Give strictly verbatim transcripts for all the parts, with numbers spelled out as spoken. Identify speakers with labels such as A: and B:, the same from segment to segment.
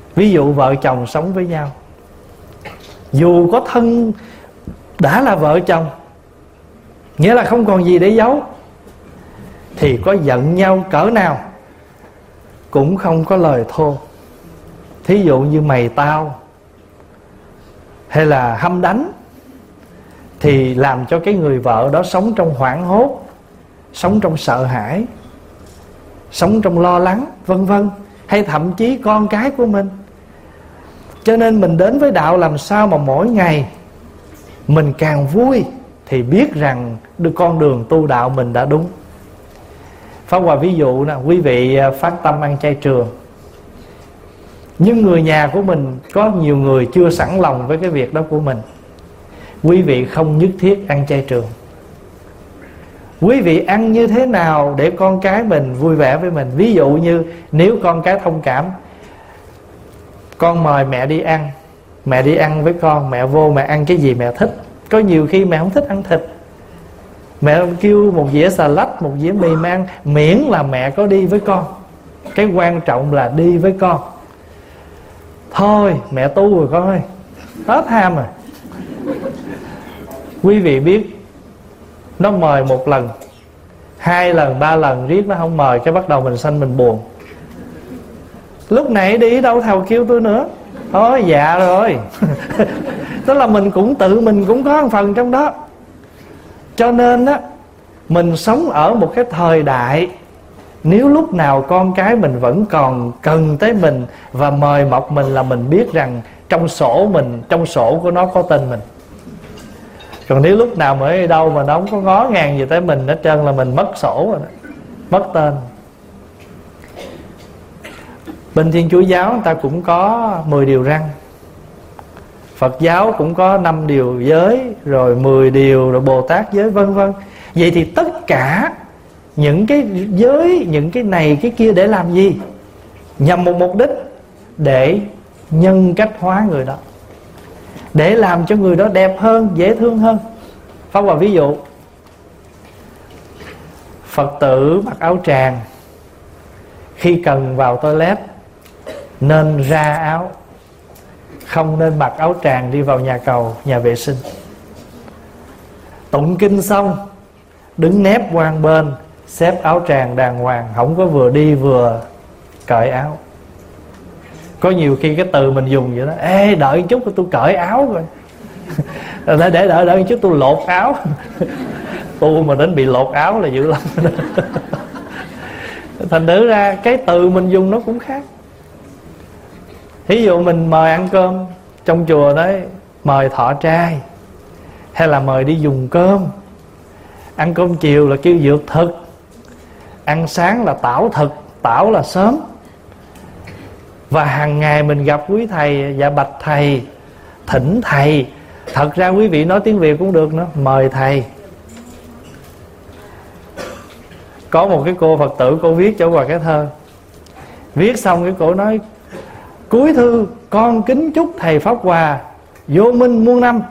A: Ví dụ vợ chồng sống với nhau, dù có thân đã là vợ chồng, nghĩa là không còn gì để giấu, thì có giận nhau cỡ nào cũng không có lời thô. Thí dụ như mày tao hay là hăm đánh, thì làm cho cái người vợ đó sống trong hoảng hốt, sống trong sợ hãi, sống trong lo lắng, vân vân. Hay thậm chí con cái của mình. Cho nên mình đến với đạo làm sao mà mỗi ngày mình càng vui, thì biết rằng được con đường tu đạo mình đã đúng. Pháp Hòa ví dụ nè, quý vị phát tâm ăn chay trường, nhưng người nhà của mình có nhiều người chưa sẵn lòng với cái việc đó của mình. Quý vị không nhất thiết ăn chay trường. Quý vị ăn như thế nào để con cái mình vui vẻ với mình. Ví dụ như nếu con cái thông cảm, con mời mẹ đi ăn, mẹ đi ăn với con, mẹ vô mẹ ăn cái gì mẹ thích. Có nhiều khi mẹ không thích ăn thịt, mẹ kêu một dĩa xà lách, một dĩa mì mẹ ăn, miễn là mẹ có đi với con. Cái quan trọng là đi với con. Thôi mẹ tu rồi con ơi, hết ham rồi. Quý vị biết, nó mời một lần, hai lần, ba lần riết nó không mời, cái bắt đầu mình sanh mình buồn. Lúc nãy đi đâu thầu kêu tôi nữa. Thôi dạ rồi. Tức là mình cũng tự mình cũng có một phần trong đó. Cho nên á, mình sống ở một cái thời đại, nếu lúc nào con cái mình vẫn còn cần tới mình và mời mọc mình, là mình biết rằng trong sổ mình, trong sổ của nó có tên mình. Còn nếu lúc nào mới đâu mà nó không có ngó ngàng gì tới mình hết trơn, là mình mất sổ rồi đó, mất tên. Bên Thiên Chúa giáo người ta cũng có mười điều răn, Phật giáo cũng có năm điều giới, rồi mười điều, rồi Bồ Tát giới, vân vân. Vậy thì tất cả những cái giới, những cái này cái kia để làm gì? Nhằm một mục đích, để nhân cách hóa người đó, để làm cho người đó đẹp hơn, dễ thương hơn. Pháp Hòa ví dụ, Phật tử mặc áo tràng, khi cần vào toilet nên ra áo, không nên mặc áo tràng đi vào nhà cầu, nhà vệ sinh. Tụng kinh xong đứng nép qua bên, xếp áo tràng đàng hoàng, không có vừa đi vừa cởi áo. Có nhiều khi cái từ mình dùng vậy đó: ê đợi chút tôi cởi áo rồi. để để đợi đợi chút tôi lột áo. Tu mà đến bị lột áo là dữ lắm. Thành thử ra cái từ mình dùng nó cũng khác. Ví dụ mình mời ăn cơm trong chùa đấy, mời thọ trai, hay là mời đi dùng cơm. Ăn cơm chiều là kêu dược thực, ăn sáng là tảo thực, tảo là sớm. Và hàng ngày mình gặp quý thầy, dạ bạch thầy, thỉnh thầy. Thật ra quý vị nói tiếng Việt cũng được nữa, mời thầy. Có một cái cô Phật tử, cô viết cho Hòa cái thơ. Viết xong cái cô nói: cuối thư con kính chúc thầy Pháp Hòa vô minh muôn năm.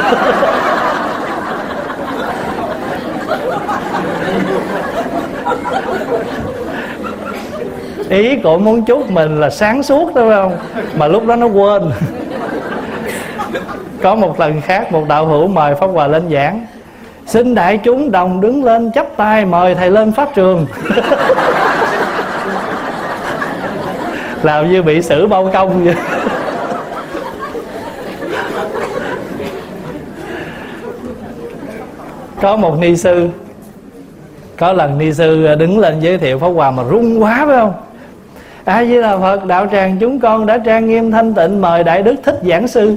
A: Ý cổ muốn chúc mình là sáng suốt đó phải không? Mà lúc đó nó quên. Có một lần khác, một đạo hữu mời Pháp Hòa lên giảng: xin đại chúng đồng đứng lên chắp tay mời thầy lên pháp trường. Làm như bị xử bao công vậy. Có một ni sư, có lần ni sư đứng lên giới thiệu Pháp Hòa mà run quá phải không? A Di Đà Phật, đạo tràng chúng con đã trang nghiêm thanh tịnh mời Đại Đức Thích giảng sư.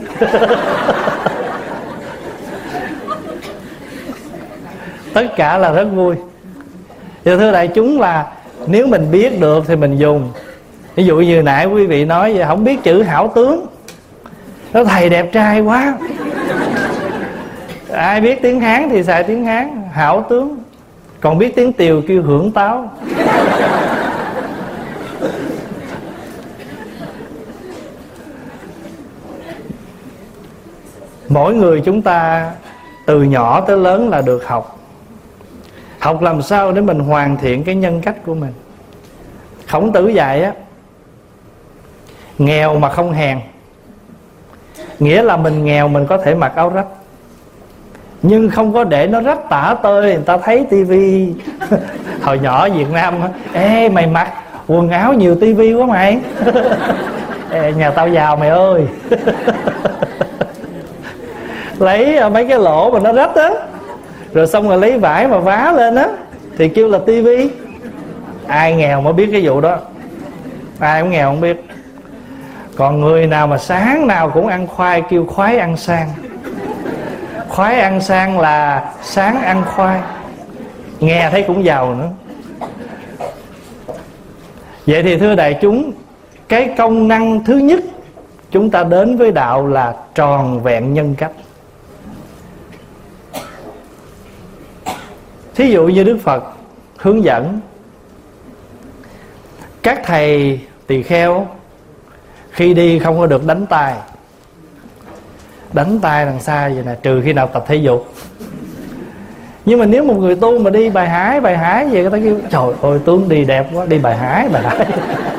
A: Tất cả là rất vui. Thì thưa đại chúng là nếu mình biết được thì mình dùng. Ví dụ như nãy quý vị nói vậy, không biết chữ hảo tướng, nó thầy đẹp trai quá. Ai biết tiếng Hán thì xài tiếng Hán, hảo tướng. Còn biết tiếng Tiều kêu hưởng táo. Mỗi người chúng ta từ nhỏ tới lớn là được học. Học làm sao để mình hoàn thiện cái nhân cách của mình. Khổng Tử dạy á, Nghèo mà không hèn, nghĩa là mình nghèo mình có thể mặc áo rách, nhưng không có để nó rách tả tơi người ta thấy tivi. Hồi nhỏ Việt Nam, ê mày mặc quần áo nhiều tivi quá mày. Ê, nhà tao giàu mày ơi. Lấy mấy cái lỗ mà nó rách á, rồi xong rồi lấy vải mà vá lên á, thì kêu là tivi. Ai nghèo mới biết cái vụ đó, ai cũng nghèo không biết. Còn người nào mà sáng nào cũng ăn khoai kêu khoái ăn sang. Khoái ăn sang là sáng ăn khoai, nghe thấy cũng giàu nữa. Vậy thì thưa đại chúng, cái công năng thứ nhất chúng ta đến với đạo là tròn vẹn nhân cách. Thí dụ như Đức Phật hướng dẫn các thầy tỳ kheo khi đi không có được đánh tay. Đánh tay đằng xa vậy nè, trừ khi nào tập thể dục. Nhưng mà nếu một người tu mà đi bài hải bài hải vậy, người ta kêu trời ơi tướng đi đẹp quá, đi bài hải bài hải.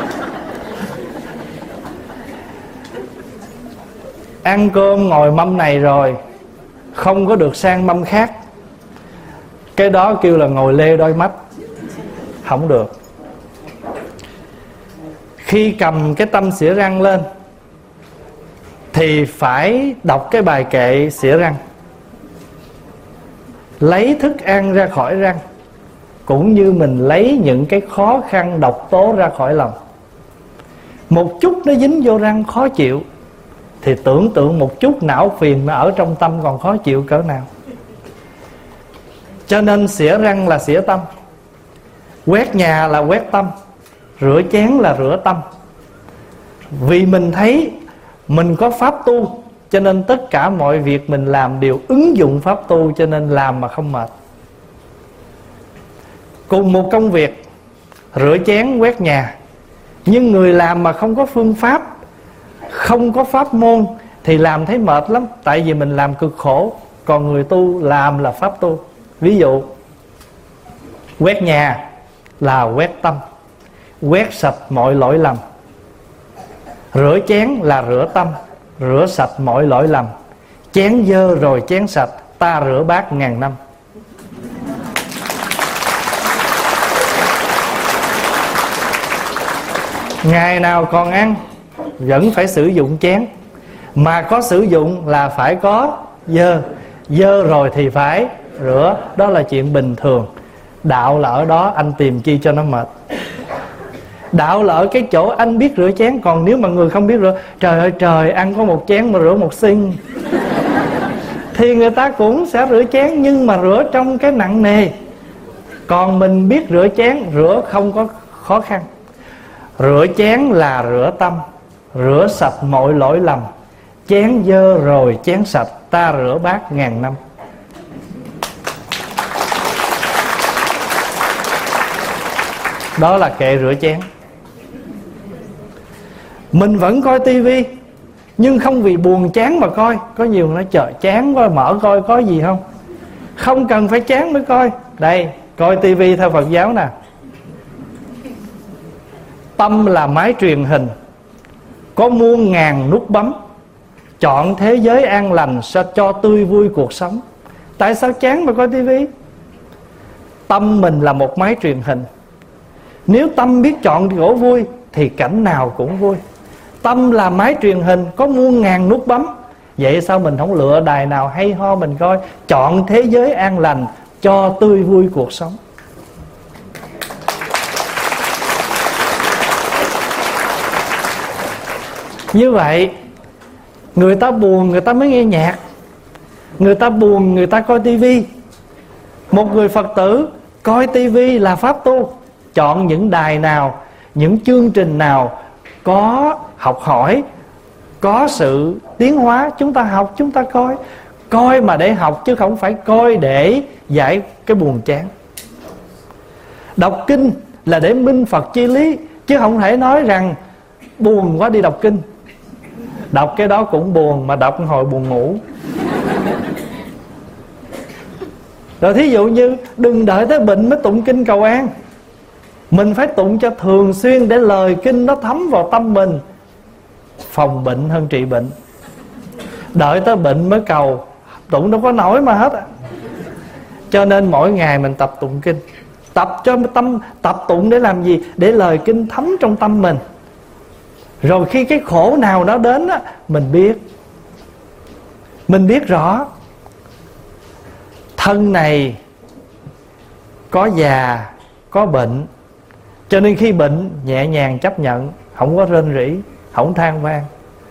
A: Ăn cơm ngồi mâm này rồi không có được sang mâm khác, cái đó kêu là ngồi lê đôi mắt, không được. Khi cầm cái tăm xỉa răng lên thì phải đọc cái bài kệ xỉa răng. Lấy thức ăn ra khỏi răng cũng như mình lấy những cái khó khăn độc tố ra khỏi lòng. Một chút nó dính vô răng khó chịu, thì tưởng tượng một chút não phiền nó ở trong tâm còn khó chịu cỡ nào. Cho nên xỉa răng là xỉa tâm, quét nhà là quét tâm, rửa chén là rửa tâm. Vì mình thấy mình có pháp tu, cho nên tất cả mọi việc mình làm đều ứng dụng pháp tu, cho nên làm mà không mệt. Cùng một công việc rửa chén quét nhà, nhưng người làm mà không có phương pháp, không có pháp môn thì làm thấy mệt lắm. Tại vì mình làm cực khổ, còn người tu làm là pháp tu. Ví dụ quét nhà là quét tâm, quét sạch mọi lỗi lầm. Rửa chén là rửa tâm, rửa sạch mọi lỗi lầm. Chén dơ rồi chén sạch, ta rửa bát ngàn năm. Ngày nào còn ăn vẫn phải sử dụng chén, mà có sử dụng là phải có dơ. Dơ rồi thì phải rửa, đó là chuyện bình thường. Đạo là ở đó, anh tìm chi cho nó mệt. Đạo là ở cái chỗ anh biết rửa chén. Còn nếu mà người không biết rửa, trời ơi trời, ăn có một chén mà rửa một xin, thì người ta cũng sẽ rửa chén, nhưng mà rửa trong cái nặng nề. Còn mình biết rửa chén, rửa không có khó khăn. Rửa chén là rửa tâm, rửa sạch mọi lỗi lầm. Chén dơ rồi chén sạch, ta rửa bát ngàn năm. Đó là kệ rửa chén. Mình vẫn coi tivi, nhưng không vì buồn chán mà coi. Có nhiều nói trời chán quá, mở coi có gì không. Không cần phải chán mới coi. Đây, coi tivi theo Phật giáo nè. Tâm là máy truyền hình, có muôn ngàn nút bấm. Chọn thế giới an lành sao cho tươi vui cuộc sống. Tại sao chán mà coi tivi? Tâm mình là một máy truyền hình. Nếu tâm biết chọn chỗ vui thì cảnh nào cũng vui. Tâm là máy truyền hình, có muôn ngàn nút bấm. Vậy sao mình không lựa đài nào hay ho mình coi? Chọn thế giới an lành cho tươi vui cuộc sống. Như vậy người ta buồn người ta mới nghe nhạc, người ta buồn người ta coi tivi. Một người Phật tử coi tivi là pháp tu. Chọn những đài nào, những chương trình nào có học hỏi, có sự tiến hóa, chúng ta học, chúng ta coi. Coi mà để học chứ không phải coi để giải cái buồn chán. Đọc kinh là để minh Phật chi lý, chứ không thể nói rằng buồn quá đi đọc kinh. Đọc cái đó cũng buồn, mà đọc hồi buồn ngủ. Rồi thí dụ như đừng đợi tới bệnh mới tụng kinh cầu an. Mình phải tụng cho thường xuyên để lời kinh nó thấm vào tâm mình. phòng bệnh hơn trị bệnh. Đợi tới bệnh mới cầu, tụng đâu có nổi mà hết à. Cho nên mỗi ngày mình tập tụng kinh. Tập cho tâm, tập tụng để làm gì? Để lời kinh thấm trong tâm mình. Rồi khi cái khổ nào nó đến á, mình biết. Mình biết rõ thân này có già, có bệnh. Cho nên khi bệnh nhẹ nhàng chấp nhận, không có rên rỉ, không than vang.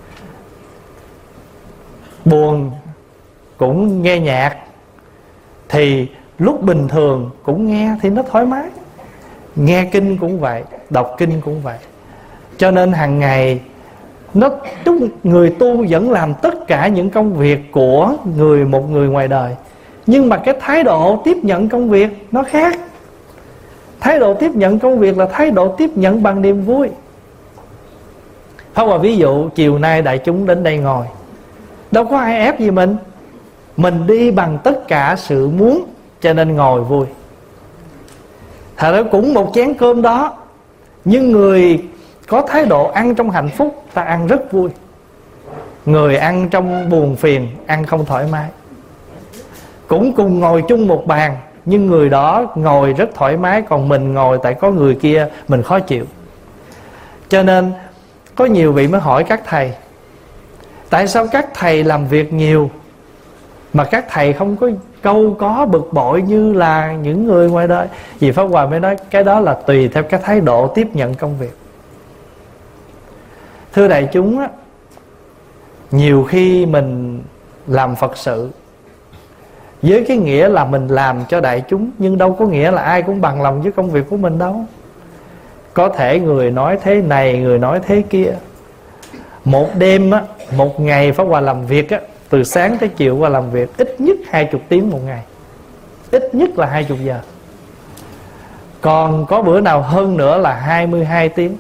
A: Buồn cũng nghe nhạc, thì lúc bình thường cũng nghe thì nó thoải mái. Nghe kinh cũng vậy, đọc kinh cũng vậy. Cho nên hàng ngày nó người tu vẫn làm tất cả những công việc của người một người ngoài đời, nhưng mà cái thái độ tiếp nhận công việc nó khác. Thái độ tiếp nhận công việc là thái độ tiếp nhận bằng niềm vui. Pháp Hòa ví dụ chiều nay đại chúng đến đây ngồi, đâu có ai ép gì mình. Mình đi bằng tất cả sự muốn, cho nên ngồi vui. Thật ra cũng một chén cơm đó, nhưng người có thái độ ăn trong hạnh phúc, ta ăn rất vui. Người ăn trong buồn phiền, ăn không thoải mái. Cũng cùng ngồi chung một bàn, nhưng người đó ngồi rất thoải mái, còn mình ngồi tại có người kia mình khó chịu. Cho nên có nhiều vị mới hỏi các thầy, tại sao các thầy làm việc nhiều mà các thầy không có câu có bực bội như là những người ngoài đời? Vì Pháp Hòa mới nói cái đó là tùy theo cái thái độ tiếp nhận công việc. Thưa đại chúng á, nhiều khi mình làm Phật sự với cái nghĩa là mình làm cho đại chúng, nhưng đâu có nghĩa là ai cũng bằng lòng với công việc của mình đâu. Có thể người nói thế này, người nói thế kia. Một đêm á, một ngày Pháp Hòa làm việc á, từ sáng tới chiều qua làm việc ít nhất hai chục tiếng một ngày, ít nhất là hai chục giờ. Còn có bữa nào hơn nữa là hai mươi hai tiếng.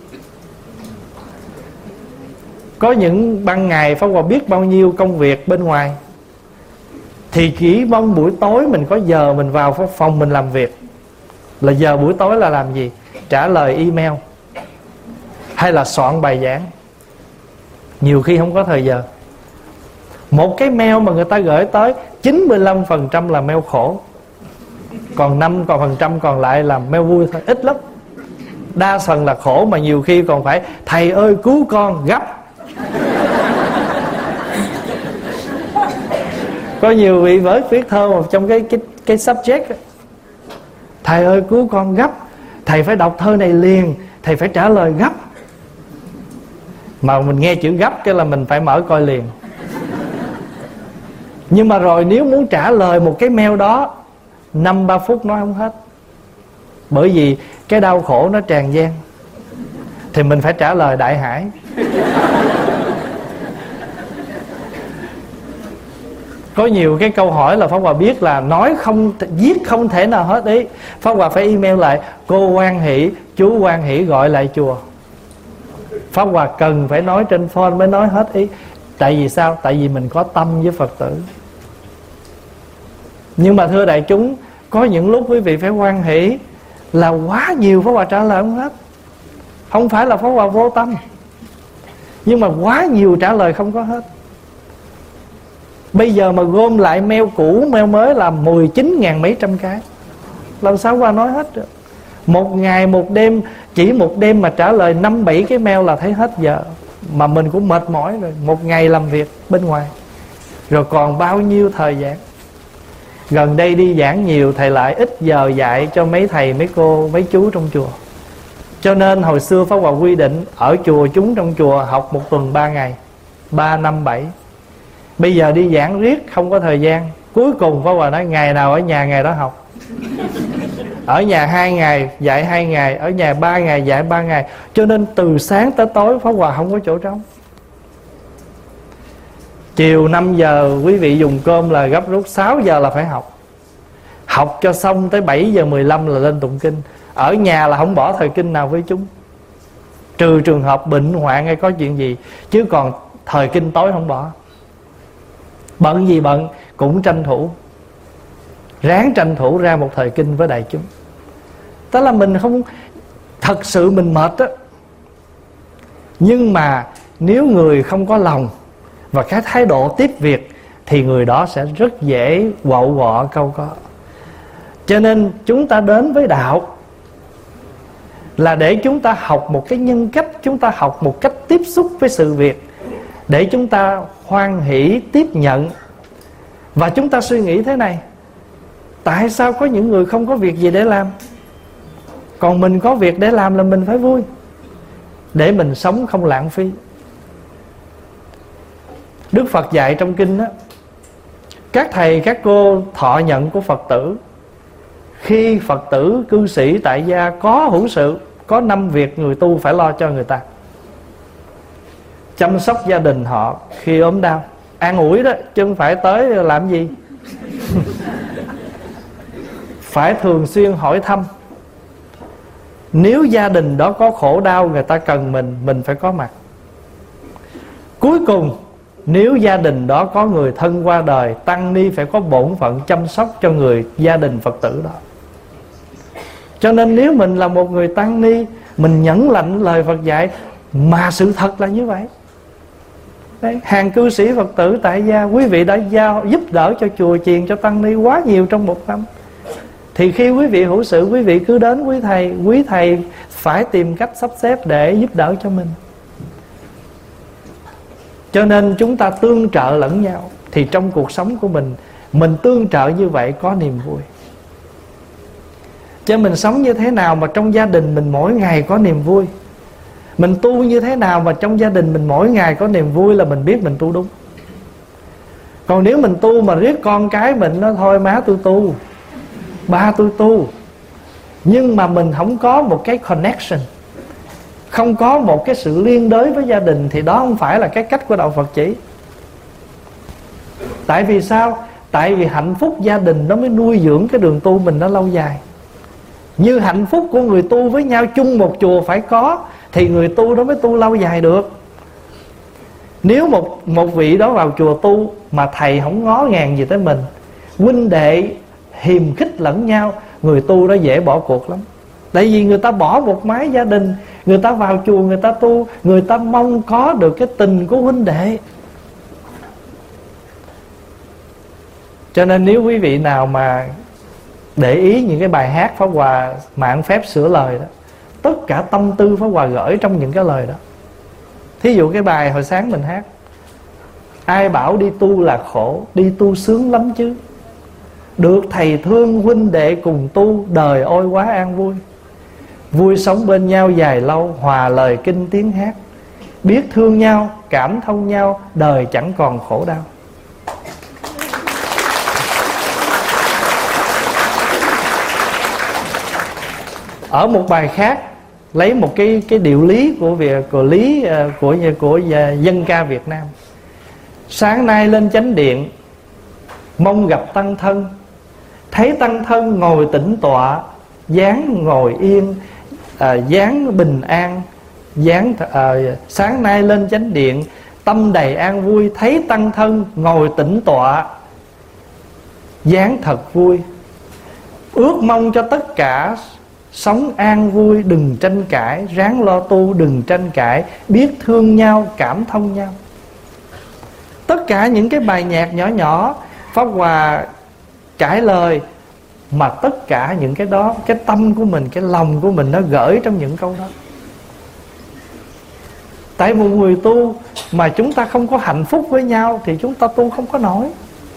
A: Có những ban ngày Pháp Hòa biết bao nhiêu công việc bên ngoài, thì chỉ mong buổi tối mình có giờ mình vào phòng mình làm việc. Là giờ buổi tối là làm gì? Trả lời email hay là soạn bài giảng. Nhiều khi không có thời giờ. Một cái mail mà người ta gửi tới chín mươi lăm phần trăm là mail khổ, còn năm phần trăm còn lại là mail vui thôi, ít lắm. Đa phần là khổ, mà nhiều khi còn phải thầy ơi cứu con gấp. Có nhiều vị với viết thơ một trong cái, cái, cái subject, thầy ơi cứu con gấp, thầy phải đọc thơ này liền, thầy phải trả lời gấp. Mà mình nghe chữ gấp cái là mình phải mở coi liền. Nhưng mà rồi nếu muốn trả lời một cái mail đó, năm ba phút nói không hết. Bởi vì cái đau khổ nó tràn gian, thì mình phải trả lời đại hải. Có nhiều cái câu hỏi là Pháp Hòa biết là nói không, viết không thể nào hết ý. Pháp Hòa phải email lại, cô Quan Hỷ, chú Quan Hỷ gọi lại chùa. Pháp Hòa cần phải nói trên phone mới nói hết ý. Tại vì sao? Tại vì mình có tâm với Phật tử. Nhưng mà thưa đại chúng, có những lúc quý vị phải hoan hỷ là quá nhiều Pháp Hòa trả lời không hết. Không phải là Pháp Hòa vô tâm, nhưng mà quá nhiều trả lời không có hết. Bây giờ mà gom lại mail cũ, mail mới là mười chín ngàn mấy trăm cái, làm sao qua nói hết được. Một ngày một đêm, chỉ một đêm mà trả lời năm bảy cái mail là thấy hết giờ. Mà mình cũng mệt mỏi rồi, một ngày làm việc bên ngoài, rồi còn bao nhiêu thời gian. Gần đây đi giảng nhiều, thầy lại ít giờ dạy cho mấy thầy, mấy cô, mấy chú trong chùa. Cho nên hồi xưa Pháp Hòa quy định ở chùa, chúng trong chùa học một tuần ba ngày, ba năm bảy. Bây giờ đi giảng riết không có thời gian. Cuối cùng Pháp Hòa nói ngày nào ở nhà ngày đó học. Ở nhà hai ngày dạy hai ngày, ở nhà ba ngày dạy ba ngày. Cho nên từ sáng tới tối Pháp Hòa không có chỗ trống. Chiều năm giờ quý vị dùng cơm là gấp rút, sáu giờ là phải học. Học cho xong tới bảy giờ mười lăm là lên tụng kinh. Ở nhà là không bỏ thời kinh nào với chúng, trừ trường hợp bệnh hoạn hay có chuyện gì, chứ còn thời kinh tối không bỏ. Bận gì bận cũng tranh thủ, ráng tranh thủ ra một thời kinh với đại chúng. Tức là mình không, thật sự mình mệt á, nhưng mà nếu người không có lòng và cái thái độ tiếp việc thì người đó sẽ rất dễ quậu quọ câu có. Cho nên chúng ta đến với đạo là để chúng ta học một cái nhân cách, chúng ta học một cách tiếp xúc với sự việc, để chúng ta hoan hỷ tiếp nhận. Và chúng ta suy nghĩ thế này: tại sao có những người không có việc gì để làm, còn mình có việc để làm là mình phải vui, để mình sống không lãng phí. Đức Phật dạy trong kinh đó, các thầy các cô thọ nhận của Phật tử, khi Phật tử cư sĩ tại gia có hữu sự, có năm việc người tu phải lo cho người ta: chăm sóc gia đình họ khi ốm đau, an ủi đó, chứ không phải tới làm gì. Phải thường xuyên hỏi thăm. Nếu gia đình đó có khổ đau, người ta cần mình, mình phải có mặt. Cuối cùng, nếu gia đình đó có người thân qua đời, tăng ni phải có bổn phận chăm sóc cho người gia đình Phật tử đó. Cho nên nếu mình là một người tăng ni, mình nhẫn lạnh lời Phật dạy, mà sự thật là như vậy. Đấy, hàng cư sĩ Phật tử tại gia, quý vị đã giao giúp đỡ cho chùa chiền, cho tăng ni quá nhiều trong một năm. Thì khi quý vị hữu sự, quý vị cứ đến quý thầy, quý thầy phải tìm cách sắp xếp để giúp đỡ cho mình. Cho nên chúng ta tương trợ lẫn nhau, thì trong cuộc sống của mình, mình tương trợ như vậy có niềm vui. Chứ mình sống như thế nào mà trong gia đình mình mỗi ngày có niềm vui, mình tu như thế nào mà trong gia đình mình mỗi ngày có niềm vui, là mình biết mình tu đúng. Còn nếu mình tu mà riết con cái mình nói thôi má tôi tu, ba tôi tu, nhưng mà mình không có một cái connection, không có một cái sự liên đới với gia đình, thì đó không phải là cái cách của Đạo Phật chỉ. Tại vì sao? Tại vì hạnh phúc gia đình nó mới nuôi dưỡng cái đường tu mình nó lâu dài. Như hạnh phúc của người tu với nhau chung một chùa phải có, thì người tu đó mới tu lâu dài được. Nếu một, một vị đó vào chùa tu mà thầy không ngó ngàng gì tới mình, huynh đệ hiềm khích lẫn nhau, người tu đó dễ bỏ cuộc lắm. Tại vì người ta bỏ một mái gia đình, người ta vào chùa người ta tu, người ta mong có được cái tình của huynh đệ. Cho nên nếu quý vị nào mà để ý những cái bài hát Pháp Hòa mạn phép sửa lời đó, tất cả tâm tư Pháp Hòa gửi trong những cái lời đó. Thí dụ cái bài hồi sáng mình hát: ai bảo đi tu là khổ, đi tu sướng lắm chứ, được thầy thương huynh đệ cùng tu, đời ôi quá an vui. Vui sống bên nhau dài lâu, hòa lời kinh tiếng hát, biết thương nhau, cảm thông nhau, đời chẳng còn khổ đau. Ở một bài khác, lấy một cái cái điệu lý của việc của lý của của dân ca Việt Nam: sáng nay lên chánh điện, mong gặp tăng thân, thấy tăng thân ngồi tĩnh tọa, dáng ngồi yên, à, dáng bình an, dáng à, sáng nay lên chánh điện, tâm đầy an vui, thấy tăng thân ngồi tĩnh tọa, dáng thật vui. Ước mong cho tất cả sống an vui, đừng tranh cãi, ráng lo tu, đừng tranh cãi, biết thương nhau, cảm thông nhau. Tất cả những cái bài nhạc nhỏ nhỏ Pháp Hòa trải lời, mà tất cả những cái đó, cái tâm của mình, cái lòng của mình nó gửi trong những câu đó. Tại một người tu mà chúng ta không có hạnh phúc với nhau thì chúng ta tu không có nổi.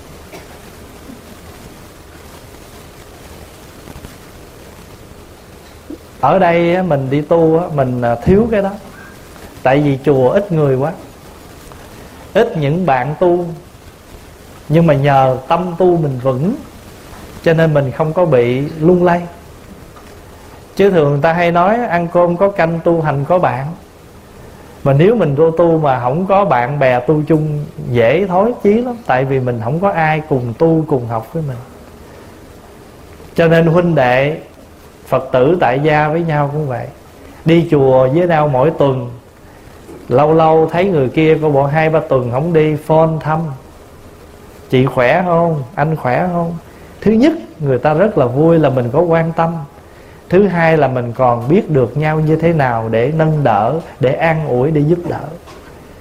A: Ở đây mình đi tu mình thiếu cái đó. Tại vì chùa ít người quá, ít những bạn tu. Nhưng mà nhờ tâm tu mình vững, cho nên mình không có bị lung lay. Chứ thường người ta hay nói ăn cơm có canh, tu hành có bạn. Mà nếu mình tu tu mà không có bạn bè tu chung, dễ thối chí lắm. Tại vì mình không có ai cùng tu, cùng học với mình. Cho nên huynh đệ Phật tử tại gia với nhau cũng vậy. Đi chùa với nhau mỗi tuần, lâu lâu thấy người kia có bộ hai ba tuần không đi, phone thăm: chị khỏe không, anh khỏe không. Thứ nhất, người ta rất là vui là mình có quan tâm. Thứ hai là mình còn biết được nhau như thế nào để nâng đỡ, để an ủi, để giúp đỡ.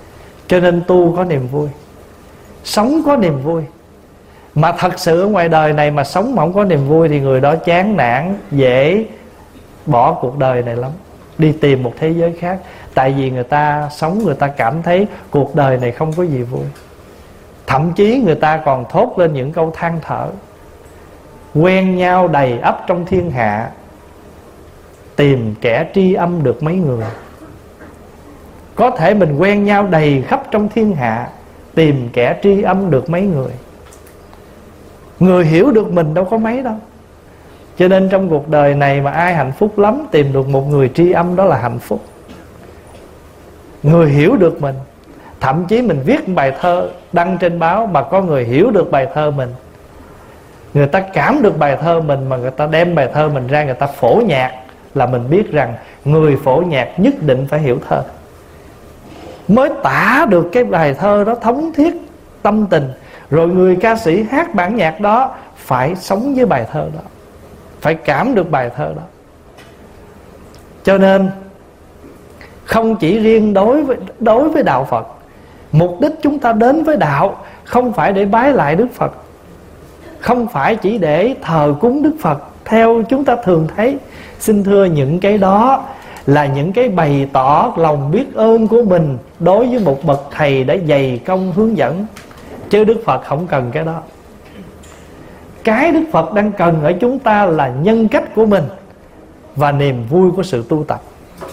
A: Cho nên tu có niềm vui, sống có niềm vui. Mà thật sự ở ngoài đời này mà sống mà không có niềm vui thì người đó chán nản, dễ bỏ cuộc đời này lắm, đi tìm một thế giới khác. Tại vì người ta sống, người ta cảm thấy cuộc đời này không có gì vui. Thậm chí người ta còn thốt lên những câu than thở: quen nhau đầy ắp trong thiên hạ, tìm kẻ tri âm được mấy người. Có thể mình quen nhau đầy khắp trong thiên hạ, tìm kẻ tri âm được mấy người. Người hiểu được mình đâu có mấy đâu. Cho nên trong cuộc đời này mà ai hạnh phúc lắm, tìm được một người tri âm đó là hạnh phúc. Người hiểu được mình. Thậm chí mình viết bài thơ đăng trên báo mà có người hiểu được bài thơ mình, người ta cảm được bài thơ mình, mà người ta đem bài thơ mình ra, người ta phổ nhạc, là mình biết rằng người phổ nhạc nhất định phải hiểu thơ, mới tả được cái bài thơ đó thống thiết tâm tình. Rồi người ca sĩ hát bản nhạc đó phải sống với bài thơ đó, phải cảm được bài thơ đó. Cho nên không chỉ riêng đối với, đối với đạo Phật, mục đích chúng ta đến với đạo không phải để bái lại Đức Phật, không phải chỉ để thờ cúng Đức Phật theo chúng ta thường thấy. Xin thưa, những cái đó là những cái bày tỏ lòng biết ơn của mình đối với một bậc thầy đã dày công hướng dẫn, chứ Đức Phật không cần cái đó. Cái Đức Phật đang cần ở chúng ta là nhân cách của mình và niềm vui của sự tu tập.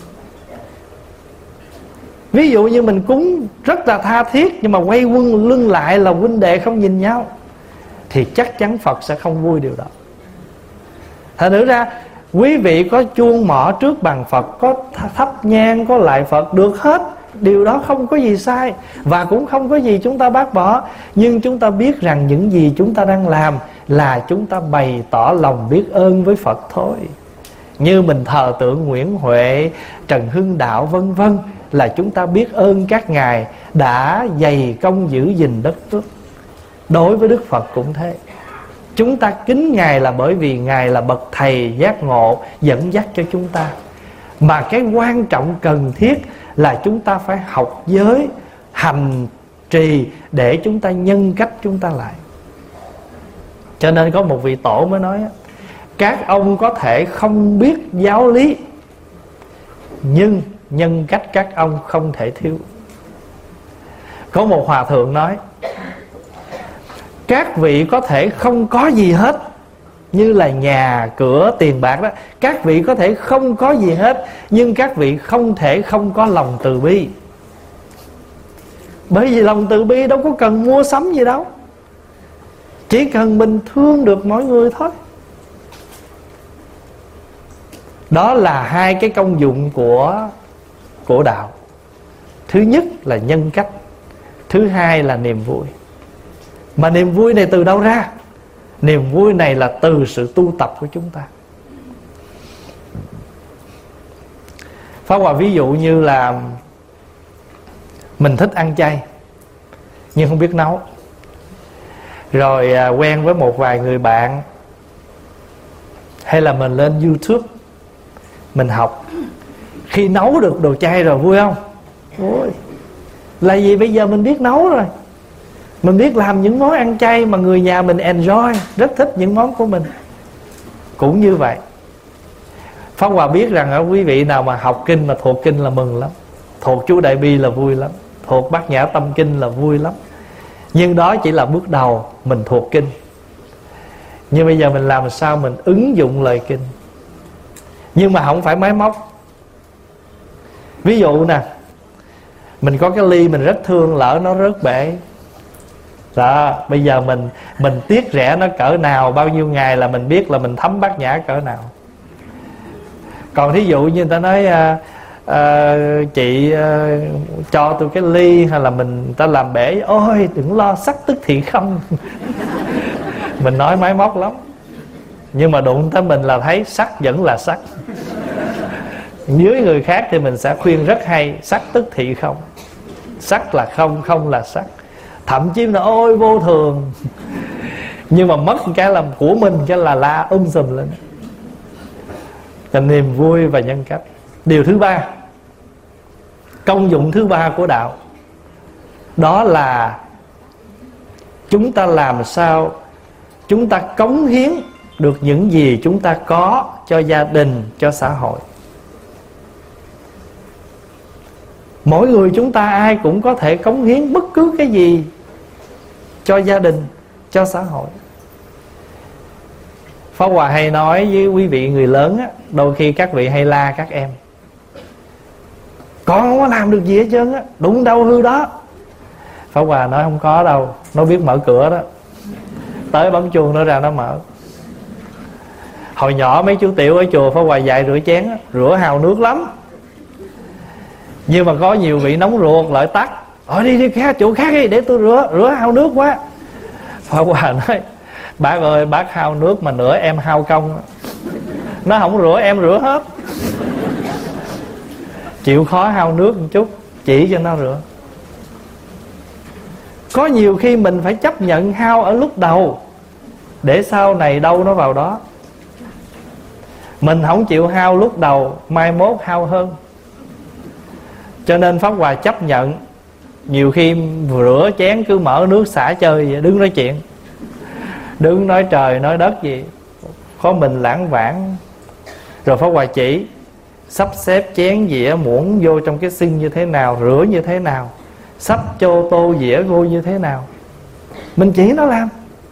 A: Ví dụ như mình cúng rất là tha thiết, nhưng mà quay quân lưng lại là huynh đệ không nhìn nhau, thì chắc chắn Phật sẽ không vui điều đó. Thành thử ra quý vị có chuông mỏ trước bàn Phật, có thắp nhang, có lại Phật, được hết. Điều đó không có gì sai, và cũng không có gì chúng ta bác bỏ. Nhưng chúng ta biết rằng những gì chúng ta đang làm là chúng ta bày tỏ lòng biết ơn với Phật thôi. Như mình thờ tượng Nguyễn Huệ, Trần Hưng Đạo vân vân, là chúng ta biết ơn các ngài đã dày công giữ gìn đất nước. Đối với Đức Phật cũng thế. Chúng ta kính ngài là bởi vì ngài là bậc thầy giác ngộ, dẫn dắt cho chúng ta. Mà cái quan trọng cần thiết là chúng ta phải học giới, hành trì để chúng ta nhân cách chúng ta lại. Cho nên có một vị tổ mới nói: các ông có thể không biết giáo lý, nhưng nhân cách các ông không thể thiếu. Có một hòa thượng nói: các vị có thể không có gì hết, như là nhà, cửa, tiền bạc đó. Các vị có thể không có gì hết, nhưng các vị không thể không có lòng từ bi. Bởi vì lòng từ bi đâu có cần mua sắm gì đâu, chỉ cần mình thương được mọi người thôi. Đó là hai cái công dụng của, của đạo. Thứ nhất là nhân cách, thứ hai là niềm vui. Mà niềm vui này từ đâu ra? Niềm vui này là từ sự tu tập của chúng ta. Pháp Hòa ví dụ như là mình thích ăn chay nhưng không biết nấu. Rồi à, quen với một vài người bạn, hay là mình lên YouTube mình học. Khi nấu được đồ chay rồi vui không? Vui. Là vì bây giờ mình biết nấu rồi, mình biết làm những món ăn chay mà người nhà mình enjoy, rất thích những món của mình. Cũng như vậy, Pháp Hòa biết rằng ở quý vị nào mà học kinh mà thuộc kinh là mừng lắm, thuộc chú Đại Bi là vui lắm, thuộc Bát Nhã Tâm Kinh là vui lắm. Nhưng đó chỉ là bước đầu mình thuộc kinh. Nhưng bây giờ mình làm sao mình ứng dụng lời kinh, nhưng mà không phải máy móc. Ví dụ nè, mình có cái ly mình rất thương, lỡ nó rớt bể đó, bây giờ mình mình tiếc rẻ nó cỡ nào, bao nhiêu ngày là mình biết là mình thấm Bát Nhã cỡ nào. Còn thí dụ như người ta nói à, à, chị à, cho tôi cái ly, hay là mình ta làm bể, ôi đừng lo, sắc tức thì không. Mình nói máy móc lắm, nhưng mà đụng tới mình là thấy sắc vẫn là sắc. Dưới người khác thì mình sẽ khuyên rất hay: sắc tức thị không, sắc là không, không là sắc. Thậm chí là ôi vô thường. Nhưng mà mất cái làm của mình, cái là la um sùm lên. Là niềm vui và nhân cách. Điều thứ ba, công dụng thứ ba của đạo Đó là chúng ta làm sao chúng ta cống hiến được những gì chúng ta có cho gia đình, cho xã hội. Mỗi người chúng ta ai cũng có thể cống hiến bất cứ cái gì cho gia đình, cho xã hội. Pháp Hòa hay nói với quý vị người lớn á, đôi khi các vị hay la các em: con không có làm được gì hết trơn á, đụng đâu hư đó. Pháp Hòa nói không có đâu, nó biết mở cửa đó, tới bấm chuông nó ra nó mở. Hồi nhỏ mấy chú tiểu ở chùa Pháp Hòa dạy rửa chén á, rửa hào nước lắm. Nhưng mà có nhiều vị nóng ruột lại tắt: Ờ đi đi khác chỗ khác đi để tôi rửa, rửa hao nước quá. Pháp Hòa nói: bác ơi, bác hao nước mà nữa em hao công. Nó không rửa em rửa hết. Chịu khó hao nước một chút, chỉ cho nó rửa. Có nhiều khi mình phải chấp nhận hao ở lúc đầu, để sau này đâu nó vào đó. Mình không chịu hao lúc đầu, mai mốt hao hơn. Cho nên Pháp Hòa chấp nhận. Nhiều khi rửa chén cứ mở nước xả chơi vậy, đứng nói chuyện, đứng nói trời nói đất gì, có mình lãng vãng. Rồi Pháp Hòa chỉ sắp xếp chén dĩa muỗng vô trong cái sink như thế nào, rửa như thế nào, sắp cho tô dĩa vô như thế nào, mình chỉ nó làm.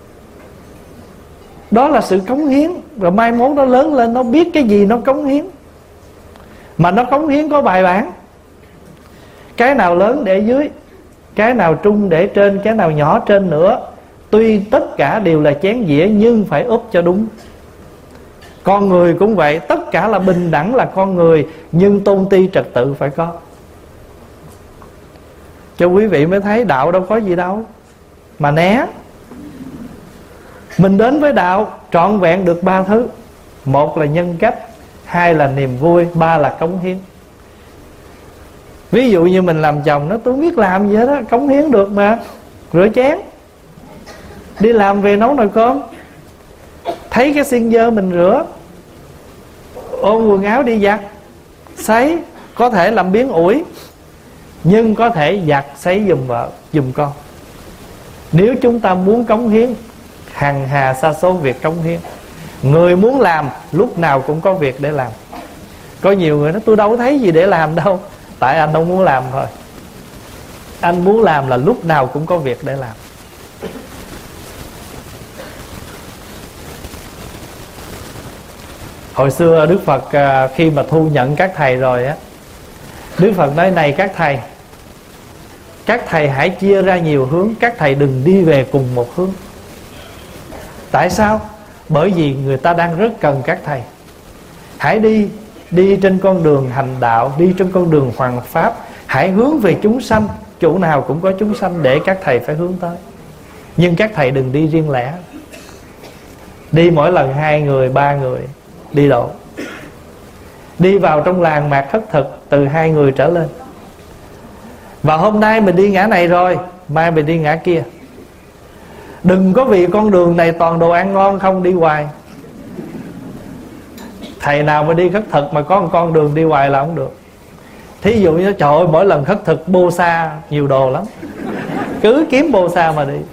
A: Đó là sự cống hiến. Rồi mai mốt nó lớn lên nó biết cái gì nó cống hiến. Mà nó cống hiến có bài bản. Cái nào lớn để dưới, cái nào trung để trên, cái nào nhỏ trên nữa. Tuy tất cả đều là chén dĩa nhưng phải úp cho đúng. Con người cũng vậy, tất cả là bình đẳng là con người, nhưng tôn ti trật tự phải có. Cho quý vị mới thấy đạo đâu có gì đâu mà né. Mình đến với đạo trọn vẹn được ba thứ. Một là nhân cách, hai là niềm vui, ba là cống hiến. Ví dụ như mình làm chồng, nó tôi biết làm gì hết á, cống hiến được mà. Rửa chén, đi làm về nấu nồi cơm, thấy cái xiên dơ mình rửa, ôm quần áo đi giặt, sấy. Có thể làm biến ủi, nhưng có thể giặt sấy giùm vợ, giùm con. Nếu chúng ta muốn cống hiến, hằng hà sa số việc cống hiến. Người muốn làm lúc nào cũng có việc để làm. Có nhiều người nói tôi đâu thấy gì để làm đâu. Tại anh không muốn làm thôi. Anh muốn làm là lúc nào cũng có việc để làm. Hồi xưa Đức Phật khi mà thu nhận các thầy rồi á, Đức Phật nói: này các thầy, các thầy hãy chia ra nhiều hướng, các thầy đừng đi về cùng một hướng. Tại sao? Bởi vì người ta đang rất cần các thầy. Hãy đi Đi trên con đường hành đạo, đi trên con đường hoằng pháp. Hãy hướng về chúng sanh. Chỗ nào cũng có chúng sanh để các thầy phải hướng tới. Nhưng các thầy đừng đi riêng lẻ. Đi mỗi lần hai người, ba người đi độ. Đi vào trong làng mạt khất thực từ hai người trở lên. Và hôm nay mình đi ngã này rồi, mai mình đi ngã kia. Đừng có vì con đường này toàn đồ ăn ngon không đi hoài. Thầy nào mà đi khất thực mà có một con đường đi hoài là không được. Thí dụ như trời ơi, mỗi lần khất thực bô sa nhiều đồ lắm, cứ kiếm bô sa mà đi.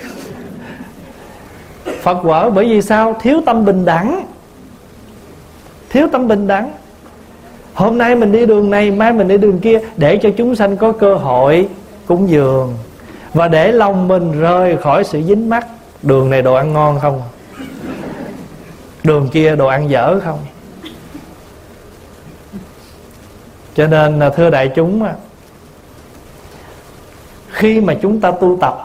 A: Phật quở bởi vì sao? Thiếu tâm bình đẳng. Thiếu tâm bình đẳng. Hôm nay mình đi đường này, mai mình đi đường kia, để cho chúng sanh có cơ hội cúng dường, và để lòng mình rời khỏi sự dính mắc. Đường này đồ ăn ngon không, đường kia đồ ăn dở không. Cho nên thưa đại chúng, khi mà chúng ta tu tập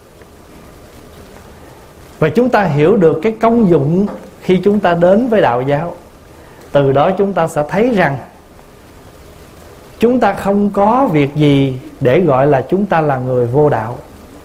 A: và chúng ta hiểu được cái công dụng khi chúng ta đến với đạo giáo, từ đó chúng ta sẽ thấy rằng chúng ta không có việc gì để gọi là chúng ta là người vô đạo.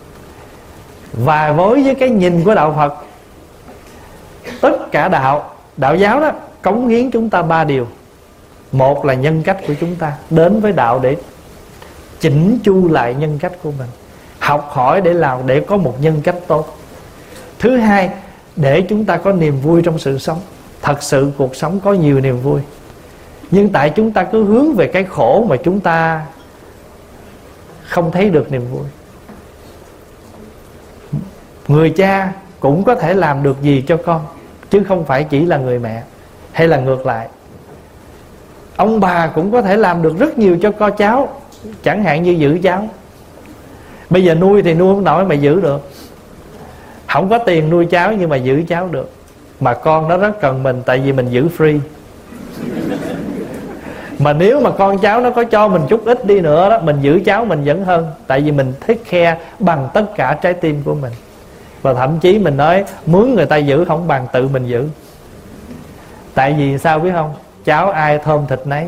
A: Và với với cái nhìn của đạo Phật, tất cả đạo đạo giáo đó cống hiến chúng ta ba điều. Một là nhân cách của chúng ta, đến với đạo để chỉnh chu lại nhân cách của mình, học hỏi để làm để có một nhân cách tốt. Thứ hai, để chúng ta có niềm vui trong sự sống. Thật sự cuộc sống có nhiều niềm vui, nhưng tại chúng ta cứ hướng về cái khổ mà chúng ta không thấy được niềm vui. Người cha cũng có thể làm được gì cho con, chứ không phải chỉ là người mẹ. Hay là ngược lại, ông bà cũng có thể làm được rất nhiều cho con cháu. Chẳng hạn như giữ cháu. Bây giờ nuôi thì nuôi không nổi mà giữ được. Không có tiền nuôi cháu nhưng mà giữ cháu được. Mà con nó rất cần mình, tại vì mình giữ free. Mà nếu mà con cháu nó có cho mình chút ít đi nữa đó, mình giữ cháu mình vẫn hơn. Tại vì mình take care bằng tất cả trái tim của mình. Và thậm chí mình nói mướn người ta giữ không bằng tự mình giữ. Tại vì sao biết không? Cháu ai thơm thịt nấy.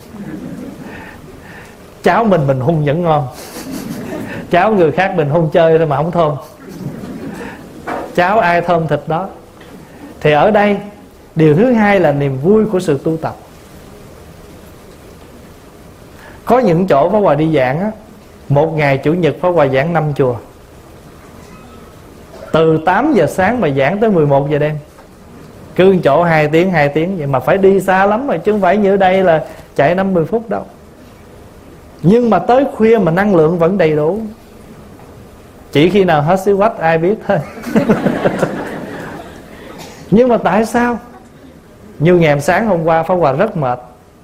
A: Cháu mình mình hung vẫn ngon. Cháu người khác mình hung chơi thôi mà không thơm. Cháu ai thơm thịt đó. Thì ở đây điều thứ hai là niềm vui của sự tu tập. Có những chỗ Pháp Hòa đi giảng á, một ngày Chủ nhật Pháp Hòa giảng năm chùa. Từ tám giờ sáng mà giảng tới mười một giờ đêm. Cứ chỗ hai tiếng hai tiếng vậy. Mà phải đi xa lắm rồi, chứ không phải như đây là chạy năm mươi phút đâu. Nhưng mà tới khuya mà năng lượng vẫn đầy đủ. Chỉ khi nào hết xí quách ai biết thôi. Nhưng mà tại sao? Như ngày sáng hôm qua Pháp Hòa rất mệt.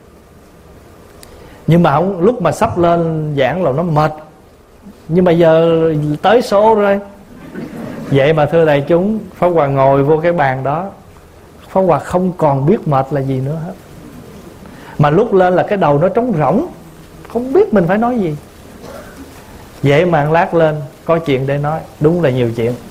A: Nhưng mà không, lúc mà sắp lên giảng là nó mệt. Nhưng mà giờ tới số rồi. Vậy mà thưa đại chúng, Pháp Hòa ngồi vô cái bàn đó, Pháp Hòa không còn biết mệt là gì nữa hết. Mà lúc lên là cái đầu nó trống rỗng, không biết mình phải nói gì. Vậy mà lát lên có chuyện để nói. Đúng là nhiều chuyện.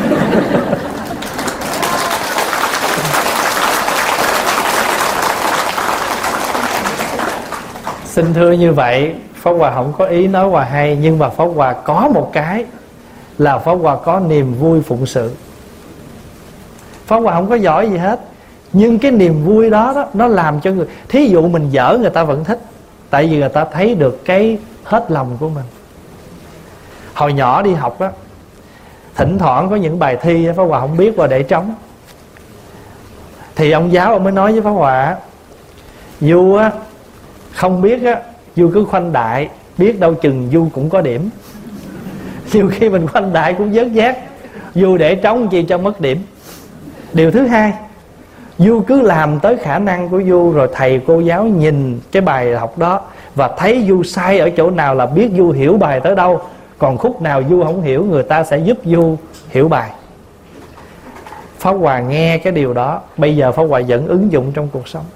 A: Xin thưa như vậy, Pháp Hòa không có ý nói Hòa hay. Nhưng mà Pháp Hòa có một cái là Pháp Hòa có niềm vui phụng sự. Pháp Hòa không có giỏi gì hết, nhưng cái niềm vui đó, đó nó làm cho người, thí dụ mình dở người ta vẫn thích. Tại vì người ta thấy được cái hết lòng của mình. Hồi nhỏ đi học á, thỉnh thoảng có những bài thi Pháp Hòa không biết và để trống. Thì ông giáo ông mới nói với Pháp Hòa: Du á, không biết á, Du cứ khoanh đại, biết đâu chừng Du cũng có điểm. Nhiều khi mình khoanh đại cũng vớt vát, Du để trống chi cho mất điểm. Điều thứ hai, Du cứ làm tới khả năng của Du, rồi thầy cô giáo nhìn cái bài học đó và thấy Du sai ở chỗ nào là biết Du hiểu bài tới đâu. Còn khúc nào Du không hiểu, người ta sẽ giúp Du hiểu bài. Pháp Hòa nghe cái điều đó, bây giờ Pháp Hòa vẫn ứng dụng trong cuộc sống.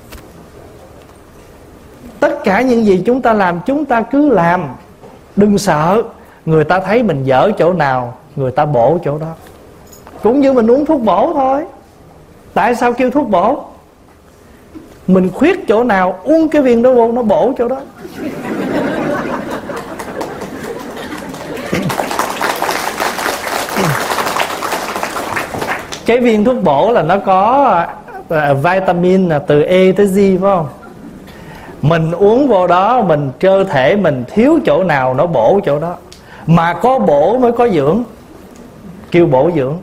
A: Tất cả những gì chúng ta làm, chúng ta cứ làm. Đừng sợ người ta thấy mình dở chỗ nào, người ta bổ chỗ đó. Cũng như mình uống thuốc bổ thôi. Tại sao kêu thuốc bổ? Mình khuyết chỗ nào, uống cái viên đó vô, nó bổ chỗ đó. Cái viên thuốc bổ là nó có uh, vitamin là từ E tới Z, phải không? Mình uống vô đó, mình cơ thể mình thiếu chỗ nào nó bổ chỗ đó. Mà có bổ mới có dưỡng, kêu bổ dưỡng.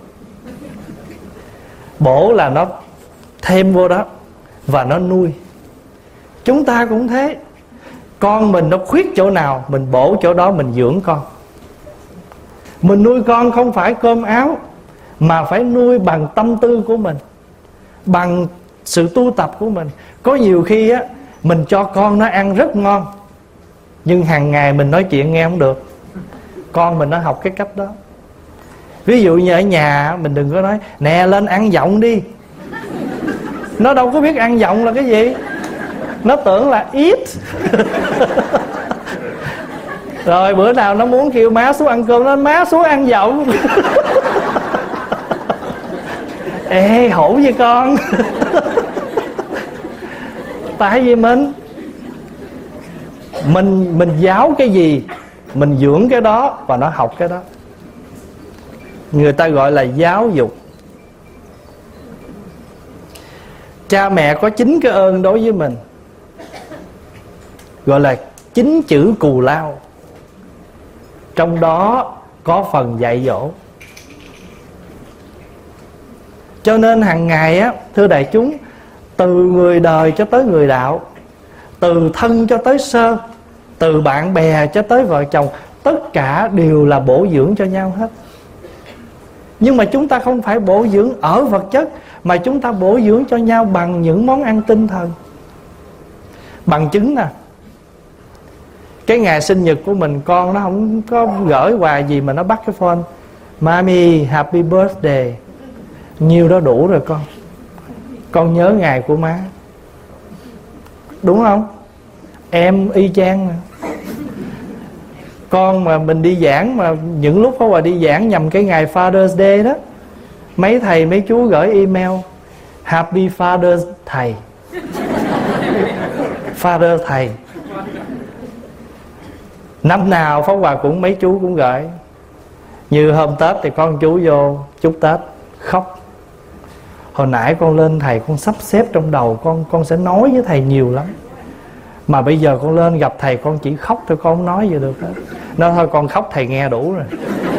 A: Bổ là nó thêm vô đó và nó nuôi. Chúng ta cũng thế. Con mình nó khuyết chỗ nào, mình bổ chỗ đó, mình dưỡng con. Mình nuôi con không phải cơm áo, mà phải nuôi bằng tâm tư của mình, bằng sự tu tập của mình. Có nhiều khi á, mình cho con nó ăn rất ngon, nhưng hàng ngày mình nói chuyện nghe không được. Con mình nó học cái cách đó. Ví dụ như ở nhà mình đừng có nói nè lên ăn giọng đi. Nó đâu có biết ăn giọng là cái gì. Nó tưởng là eat. Rồi bữa nào nó muốn kêu má xuống ăn cơm, nó má xuống ăn giọng. Ê hổ với con. Tại vì mình Mình mình giáo cái gì, mình dưỡng cái đó và nó học cái đó. Người ta gọi là giáo dục. Cha mẹ có chín cái ơn đối với mình, gọi là chín chữ cù lao. Trong đó có phần dạy dỗ. Cho nên hàng ngày á, thưa đại chúng, từ người đời cho tới người đạo, từ thân cho tới sơ, từ bạn bè cho tới vợ chồng, tất cả đều là bổ dưỡng cho nhau hết. Nhưng mà chúng ta không phải bổ dưỡng ở vật chất, mà chúng ta bổ dưỡng cho nhau bằng những món ăn tinh thần. Bằng chứng nè, cái ngày sinh nhật của mình, con nó không có gửi quà gì mà nó bắt cái phone: Mami happy birthday. Nhiêu đó đủ rồi con. Con nhớ ngày của má, đúng không? Em y chang mà. Con mà mình đi giảng, mà những lúc Pháp Hòa đi giảng nhằm cái ngày Father's Day đó, mấy thầy mấy chú gửi email: Happy Father's thầy. Father thầy. Năm nào Pháp Hòa cũng mấy chú cũng gửi. Như hôm Tết thì con chú vô chúc Tết khóc. Hồi nãy con lên thầy, con sắp xếp trong đầu con, con sẽ nói với thầy nhiều lắm. Mà bây giờ con lên gặp thầy, con chỉ khóc thôi, con không nói gì được hết. Nói thôi con khóc thầy nghe đủ rồi.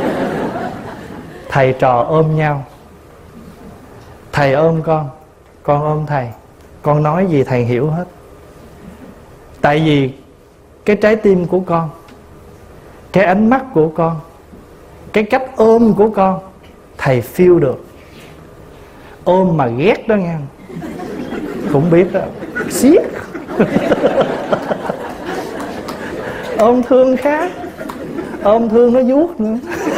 A: Thầy trò ôm nhau, thầy ôm con, con ôm thầy. Con nói gì thầy hiểu hết. Tại vì cái trái tim của con, cái ánh mắt của con, cái cách ôm của con, thầy feel được. Ôm mà ghét đó nghe, cũng biết đó, xiết. Ôm thương khác, ôm thương nó vuốt nữa.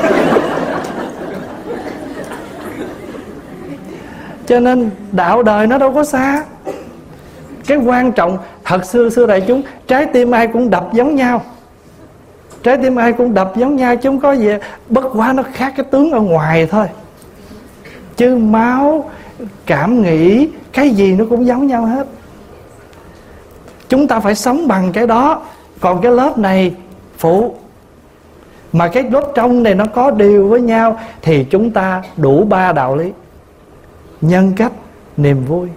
A: Cho nên đạo đời nó đâu có xa. Cái quan trọng thật xưa xưa đại chúng, trái tim ai cũng đập giống nhau, trái tim ai cũng đập giống nhau, chứ không có gì. Bất quá nó khác cái tướng ở ngoài thôi, chứ máu, cảm nghĩ, cái gì nó cũng giống nhau hết. Chúng ta phải sống bằng cái đó. Còn cái lớp này phụ, mà cái lớp trong này nó có điều với nhau, thì chúng ta đủ ba đạo lý: nhân cách, niềm vui.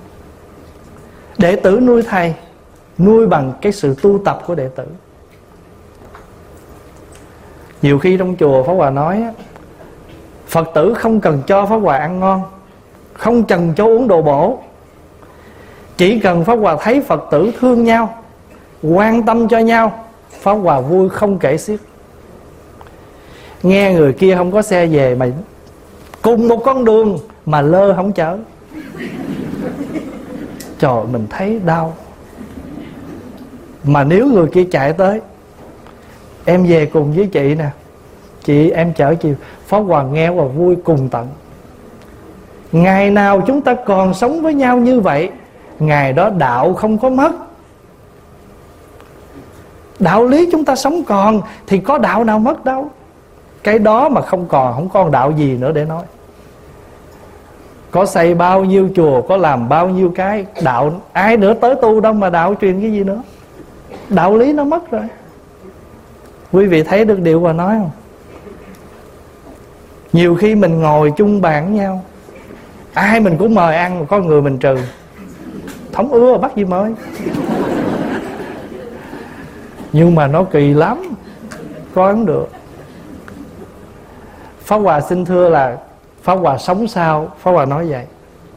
A: Đệ tử nuôi thầy, nuôi bằng cái sự tu tập của đệ tử. Nhiều khi trong chùa Pháp Hòa nói, Phật tử không cần cho Pháp Hòa ăn ngon, không cần cho uống đồ bổ, chỉ cần Pháp Hòa thấy Phật tử thương nhau, quan tâm cho nhau, Pháp Hòa vui không kể xiết. Nghe người kia không có xe về mà cùng một con đường mà lơ không chở, trời, mình thấy đau. Mà nếu người kia chạy tới: em về cùng với chị nè, chị em chở chị, Pháp Hòa nghe và vui cùng tận. Ngày nào chúng ta còn sống với nhau như vậy, ngày đó đạo không có mất. Đạo lý chúng ta sống còn, thì có đạo nào mất đâu. Cái đó mà không còn, không còn đạo gì nữa để nói. Có xây bao nhiêu chùa, có làm bao nhiêu cái đạo, ai nữa tới tu đâu mà đạo truyền cái gì nữa. Đạo lý nó mất rồi. Quý vị thấy được điều Hòa nói không? Nhiều khi mình ngồi chung bàn với nhau, ai mình cũng mời ăn, mà có người mình trừ. Không ưa bắt gì mời. Nhưng mà nó kỳ lắm, có không được. Pháp Hòa xin thưa là Pháp Hòa sống sao, Pháp Hòa nói vậy.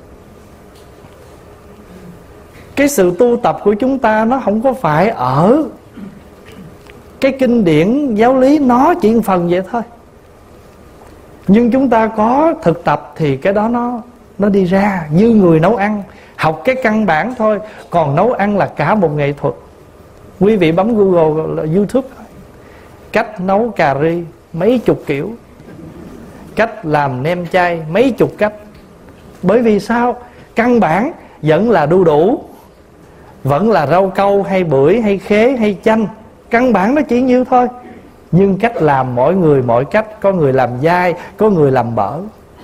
A: Cái sự tu tập của chúng ta nó không có phải ở cái kinh điển giáo lý, nó chỉ một phần vậy thôi. Nhưng chúng ta có thực tập thì cái đó nó nó đi ra. Như người nấu ăn, học cái căn bản thôi, còn nấu ăn là cả một nghệ thuật. Quý vị bấm Google, YouTube, cách nấu cà ri mấy chục kiểu, cách làm nem chay mấy chục cách. Bởi vì sao? Căn bản vẫn là đu đủ, vẫn là rau câu hay bưởi hay khế hay chanh. Căn bản nó chỉ như thôi. Nhưng cách làm mỗi người mỗi cách. Có người làm dai, có người làm bở.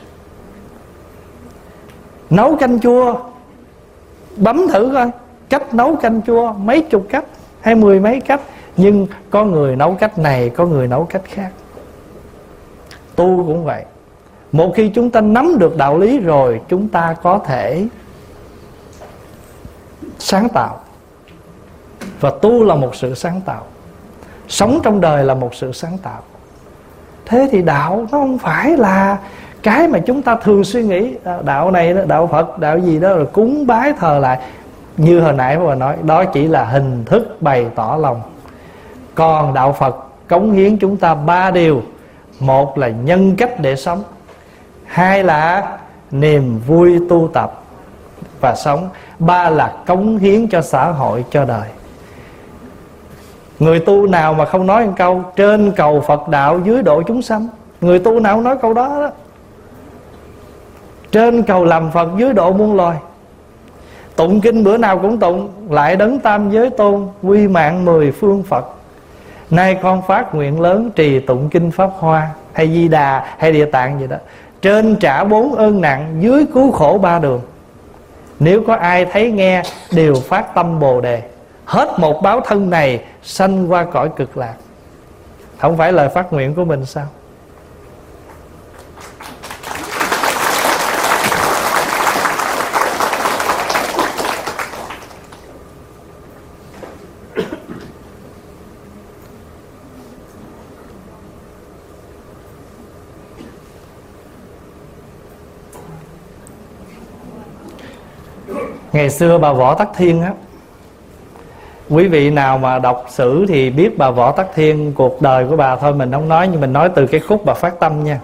A: Nấu canh chua, bấm thử coi, cách nấu canh chua mấy chục cách hay mười mấy cách. Nhưng có người nấu cách này, có người nấu cách khác. Tu cũng vậy. Một khi chúng ta nắm được đạo lý rồi, chúng ta có thể sáng tạo. Và tu là một sự sáng tạo. Sống trong đời là một sự sáng tạo. Thế thì đạo nó không phải là cái mà chúng ta thường suy nghĩ. Đạo này, đạo Phật, đạo gì đó rồi cúng bái thờ lại. Như hồi nãy mà nói, đó chỉ là hình thức bày tỏ lòng. Còn đạo Phật cống hiến chúng ta ba điều. Một là nhân cách để sống, hai là niềm vui tu tập và sống, ba là cống hiến cho xã hội, cho đời. Người tu nào mà không nói một câu trên cầu Phật đạo, dưới độ chúng sanh? Người tu nào nói câu đó đó. Trên cầu làm Phật, dưới độ muôn loài. Tụng kinh bữa nào cũng tụng lại đấng tam giới tôn, quy mạng mười phương Phật. Nay con phát nguyện lớn, trì tụng kinh Pháp Hoa hay Di Đà hay Địa Tạng gì đó. Trên trả bốn ơn nặng, dưới cứu khổ ba đường. Nếu có ai thấy nghe đều phát tâm Bồ Đề, hết một báo thân này sanh qua cõi cực lạc. Không phải lời phát nguyện của mình sao? Ngày xưa bà Võ Tắc Thiên á, quý vị nào mà đọc sử thì biết bà Võ Tắc Thiên, cuộc đời của bà thôi mình không nói, nhưng mình nói từ cái khúc bà phát tâm nha.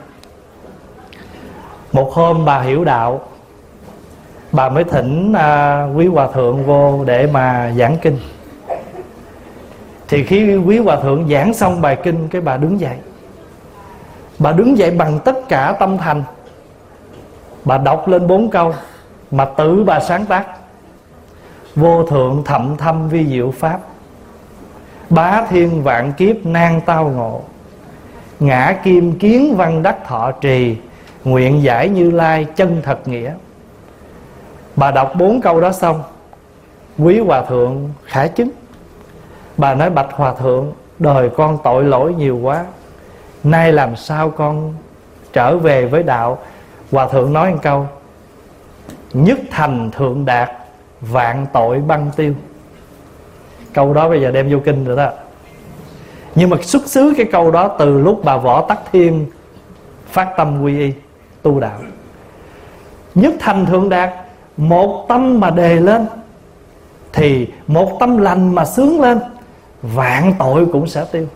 A: Một hôm bà hiểu đạo, bà mới thỉnh à, quý hòa thượng vô để mà giảng kinh. Thì khi quý hòa thượng giảng xong bài kinh, cái bà đứng dậy. Bà đứng dậy bằng tất cả tâm thành. Bà đọc lên bốn câu mà tự bà sáng tác: vô thượng thậm thâm vi diệu pháp, bá thiên vạn kiếp nan tao ngộ, ngã kim kiến văn đắc thọ trì, nguyện giải Như Lai chân thật nghĩa. Bà đọc bốn câu đó xong, quý hòa thượng khả chứng. Bà nói: bạch hòa thượng, đời con tội lỗi nhiều quá, nay làm sao con trở về với đạo? Hòa thượng nói một câu: nhất thành thượng đạt, vạn tội băng tiêu. Câu đó bây giờ đem vô kinh rồi đó. Nhưng mà xuất xứ cái câu đó từ lúc bà Võ Tắc Thiên phát tâm quy y tu đạo. Nhất thành thượng đạt, một tâm mà đề lên thì một tâm lành mà sướng lên, vạn tội cũng sẽ tiêu.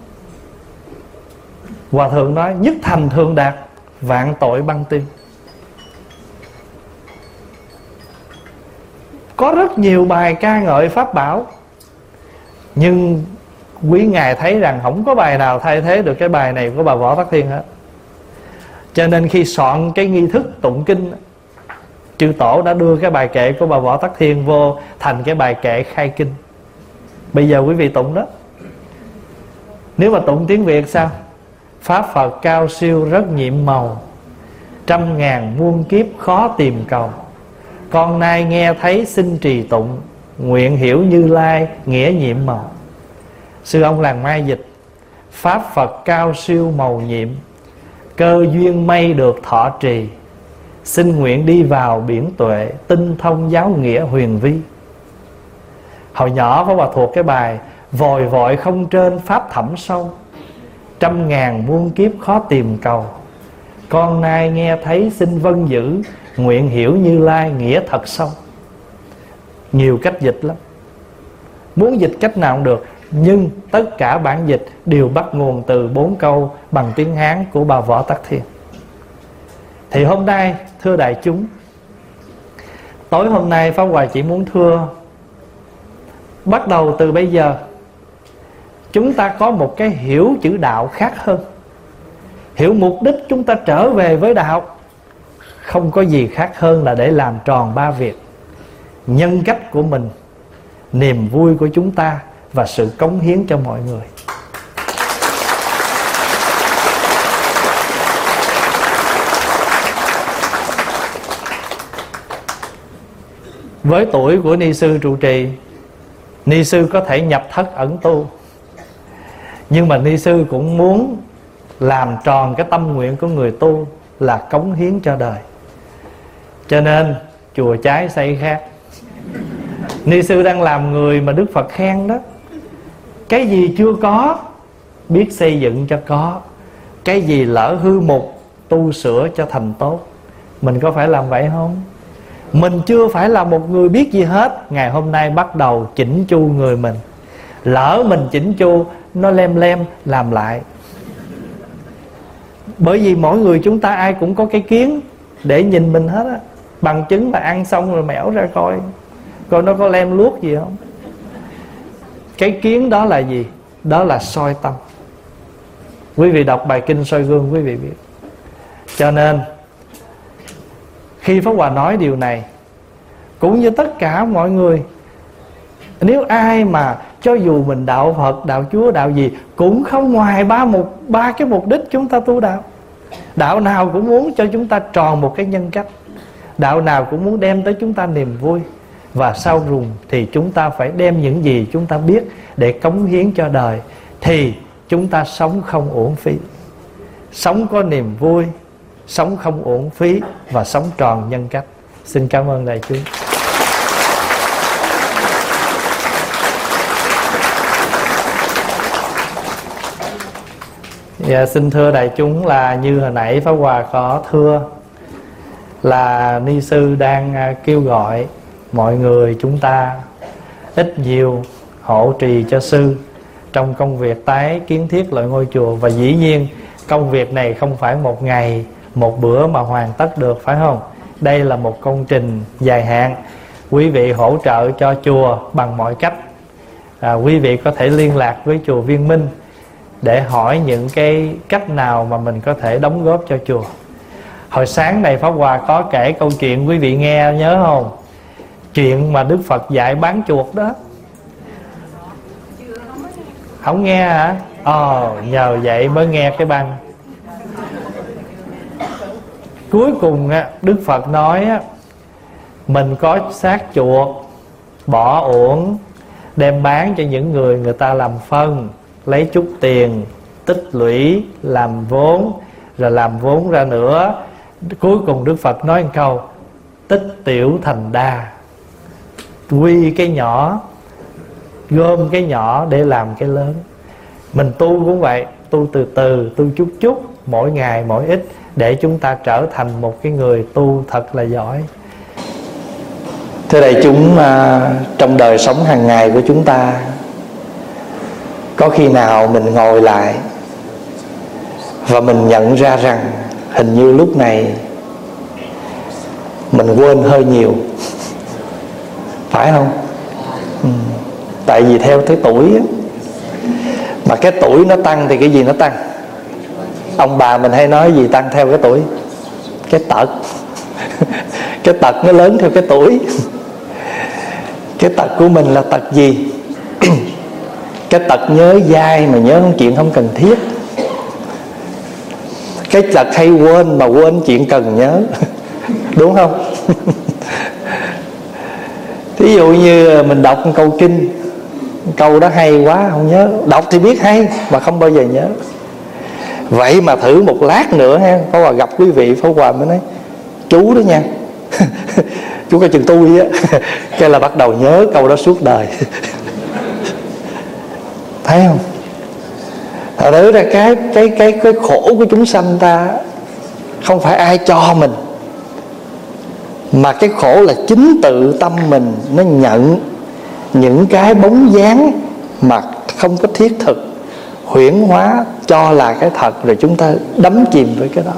A: Hòa thượng nói nhất thành thượng đạt, vạn tội băng tiêu. Có rất nhiều bài ca ngợi Pháp bảo, nhưng quý ngài thấy rằng không có bài nào thay thế được cái bài này của bà Võ Tắc Thiên hết. Cho nên khi soạn cái nghi thức tụng kinh, chư tổ đã đưa cái bài kệ của bà Võ Tắc Thiên vô thành cái bài kệ khai kinh. Bây giờ quý vị tụng đó. Nếu mà tụng tiếng Việt sao? Pháp Phật cao siêu rất nhiệm màu, trăm ngàn muôn kiếp khó tìm cầu, con nay nghe thấy xin trì tụng, nguyện hiểu Như Lai nghĩa nhiệm màu. Sư ông làng Mai dịch: Pháp Phật cao siêu màu nhiệm, cơ duyên mây được thọ trì, xin nguyện đi vào biển tuệ, tinh thông giáo nghĩa huyền vi. Hồi nhỏ Pháp Hòa thuộc cái bài: vòi vội không trên pháp thẳm sâu, trăm ngàn muôn kiếp khó tìm cầu, con nay nghe thấy xin vâng giữ, nguyện hiểu Như Lai nghĩa thật sâu. Nhiều cách dịch lắm, muốn dịch cách nào cũng được, nhưng tất cả bản dịch đều bắt nguồn từ bốn câu bằng tiếng Hán của bà Võ Tắc Thiên. Thì hôm nay thưa đại chúng, tối hôm nay Pháp Hòa chỉ muốn thưa, bắt đầu từ bây giờ chúng ta có một cái hiểu chữ đạo khác hơn. Hiểu mục đích chúng ta trở về với đạo không có gì khác hơn là để làm tròn ba việc: nhân cách của mình, niềm vui của chúng ta và sự cống hiến cho mọi người. Với tuổi của ni sư trụ trì, ni sư có thể nhập thất ẩn tu, nhưng mà ni sư cũng muốn làm tròn cái tâm nguyện của người tu là cống hiến cho đời. Cho nên chùa trái xây khác. Ni sư đang làm người mà Đức Phật khen đó. Cái gì chưa có biết xây dựng cho có, cái gì lỡ hư mục tu sửa cho thành tốt. Mình có phải làm vậy không? Mình chưa phải là một người biết gì hết. Ngày hôm nay bắt đầu chỉnh chu người mình. Lỡ mình chỉnh chu nó lem lem làm lại. Bởi vì mỗi người chúng ta ai cũng có cái kiến để nhìn mình hết á. Bằng chứng là ăn xong rồi mẻo ra coi coi nó có lem luốc gì không. Cái kiến đó là gì? Đó là soi tâm. Quý vị đọc bài kinh soi gương quý vị biết. Cho nên khi Pháp Hòa nói điều này, cũng như tất cả mọi người, nếu ai mà cho dù mình đạo Phật, đạo Chúa, đạo gì, cũng không ngoài ba mục ba cái mục đích chúng ta tu đạo. Đạo nào cũng muốn cho chúng ta tròn một cái nhân cách. Đạo nào cũng muốn đem tới chúng ta niềm vui. Và sau cùng thì chúng ta phải đem những gì chúng ta biết để cống hiến cho đời, thì chúng ta sống không uổng phí. Sống có niềm vui, sống không uổng phí, và sống tròn nhân cách. Xin cảm ơn đại chúng. Dạ, xin thưa đại chúng là như hồi nãy Pháp Hòa có thưa, là ni sư đang kêu gọi mọi người chúng ta ít nhiều hộ trì cho sư trong công việc tái kiến thiết lại ngôi chùa. Và dĩ nhiên công việc này không phải một ngày một bữa mà hoàn tất được, phải không? Đây là một công trình dài hạn. Quý vị hỗ trợ cho chùa bằng mọi cách. à, Quý vị có thể liên lạc với chùa Viên Minh để hỏi những cái cách nào mà mình có thể đóng góp cho chùa. Hồi sáng này Pháp Hòa có kể câu chuyện, quý vị nghe nhớ không? Chuyện mà Đức Phật dạy bán chuột đó. Không nghe hả? Ồ, nhờ vậy mới nghe cái băng. Cuối cùng Đức Phật nói mình có xác chuột bỏ uổng, đem bán cho những người người ta làm phân, lấy chút tiền tích lũy làm vốn, rồi làm vốn ra nữa. Cuối cùng Đức Phật nói một câu: tích tiểu thành đa. Quy cái nhỏ, gom cái nhỏ để làm cái lớn. Mình tu cũng vậy, tu từ từ, tu chút chút, mỗi ngày mỗi ít, để chúng ta trở thành một cái người tu thật là giỏi.
B: Thưa đại chúng, trong đời sống hàng ngày của chúng ta, có khi nào mình ngồi lại và mình nhận ra rằng hình như lúc này mình quên hơi nhiều, phải không? Ừ. Tại vì theo cái tuổi á, mà cái tuổi nó tăng thì cái gì nó tăng? Ông bà mình hay nói gì tăng theo cái tuổi? Cái tật. Cái tật nó lớn theo cái tuổi. Cái tật của mình là tật gì? Cái tật nhớ dai mà nhớ không chuyện không cần thiết. Cái tật hay quên mà quên chuyện cần nhớ. Đúng không? Thí dụ như mình đọc một câu kinh, câu đó hay quá không nhớ. Đọc thì biết hay mà không bao giờ nhớ. Vậy mà thử một lát nữa ha, Pháp Hòa gặp quý vị, Pháp Hòa mới nói: chú đó nha, chú coi chừng tôi á. Cái là bắt đầu nhớ câu đó suốt đời. Thấy không? Thật ra cái, cái, cái, cái khổ của chúng sanh ta không phải ai cho mình, mà cái khổ là chính tự tâm mình nó nhận những cái bóng dáng mà không có thiết thực, huyễn hóa cho là cái thật, rồi chúng ta đắm chìm với cái đó.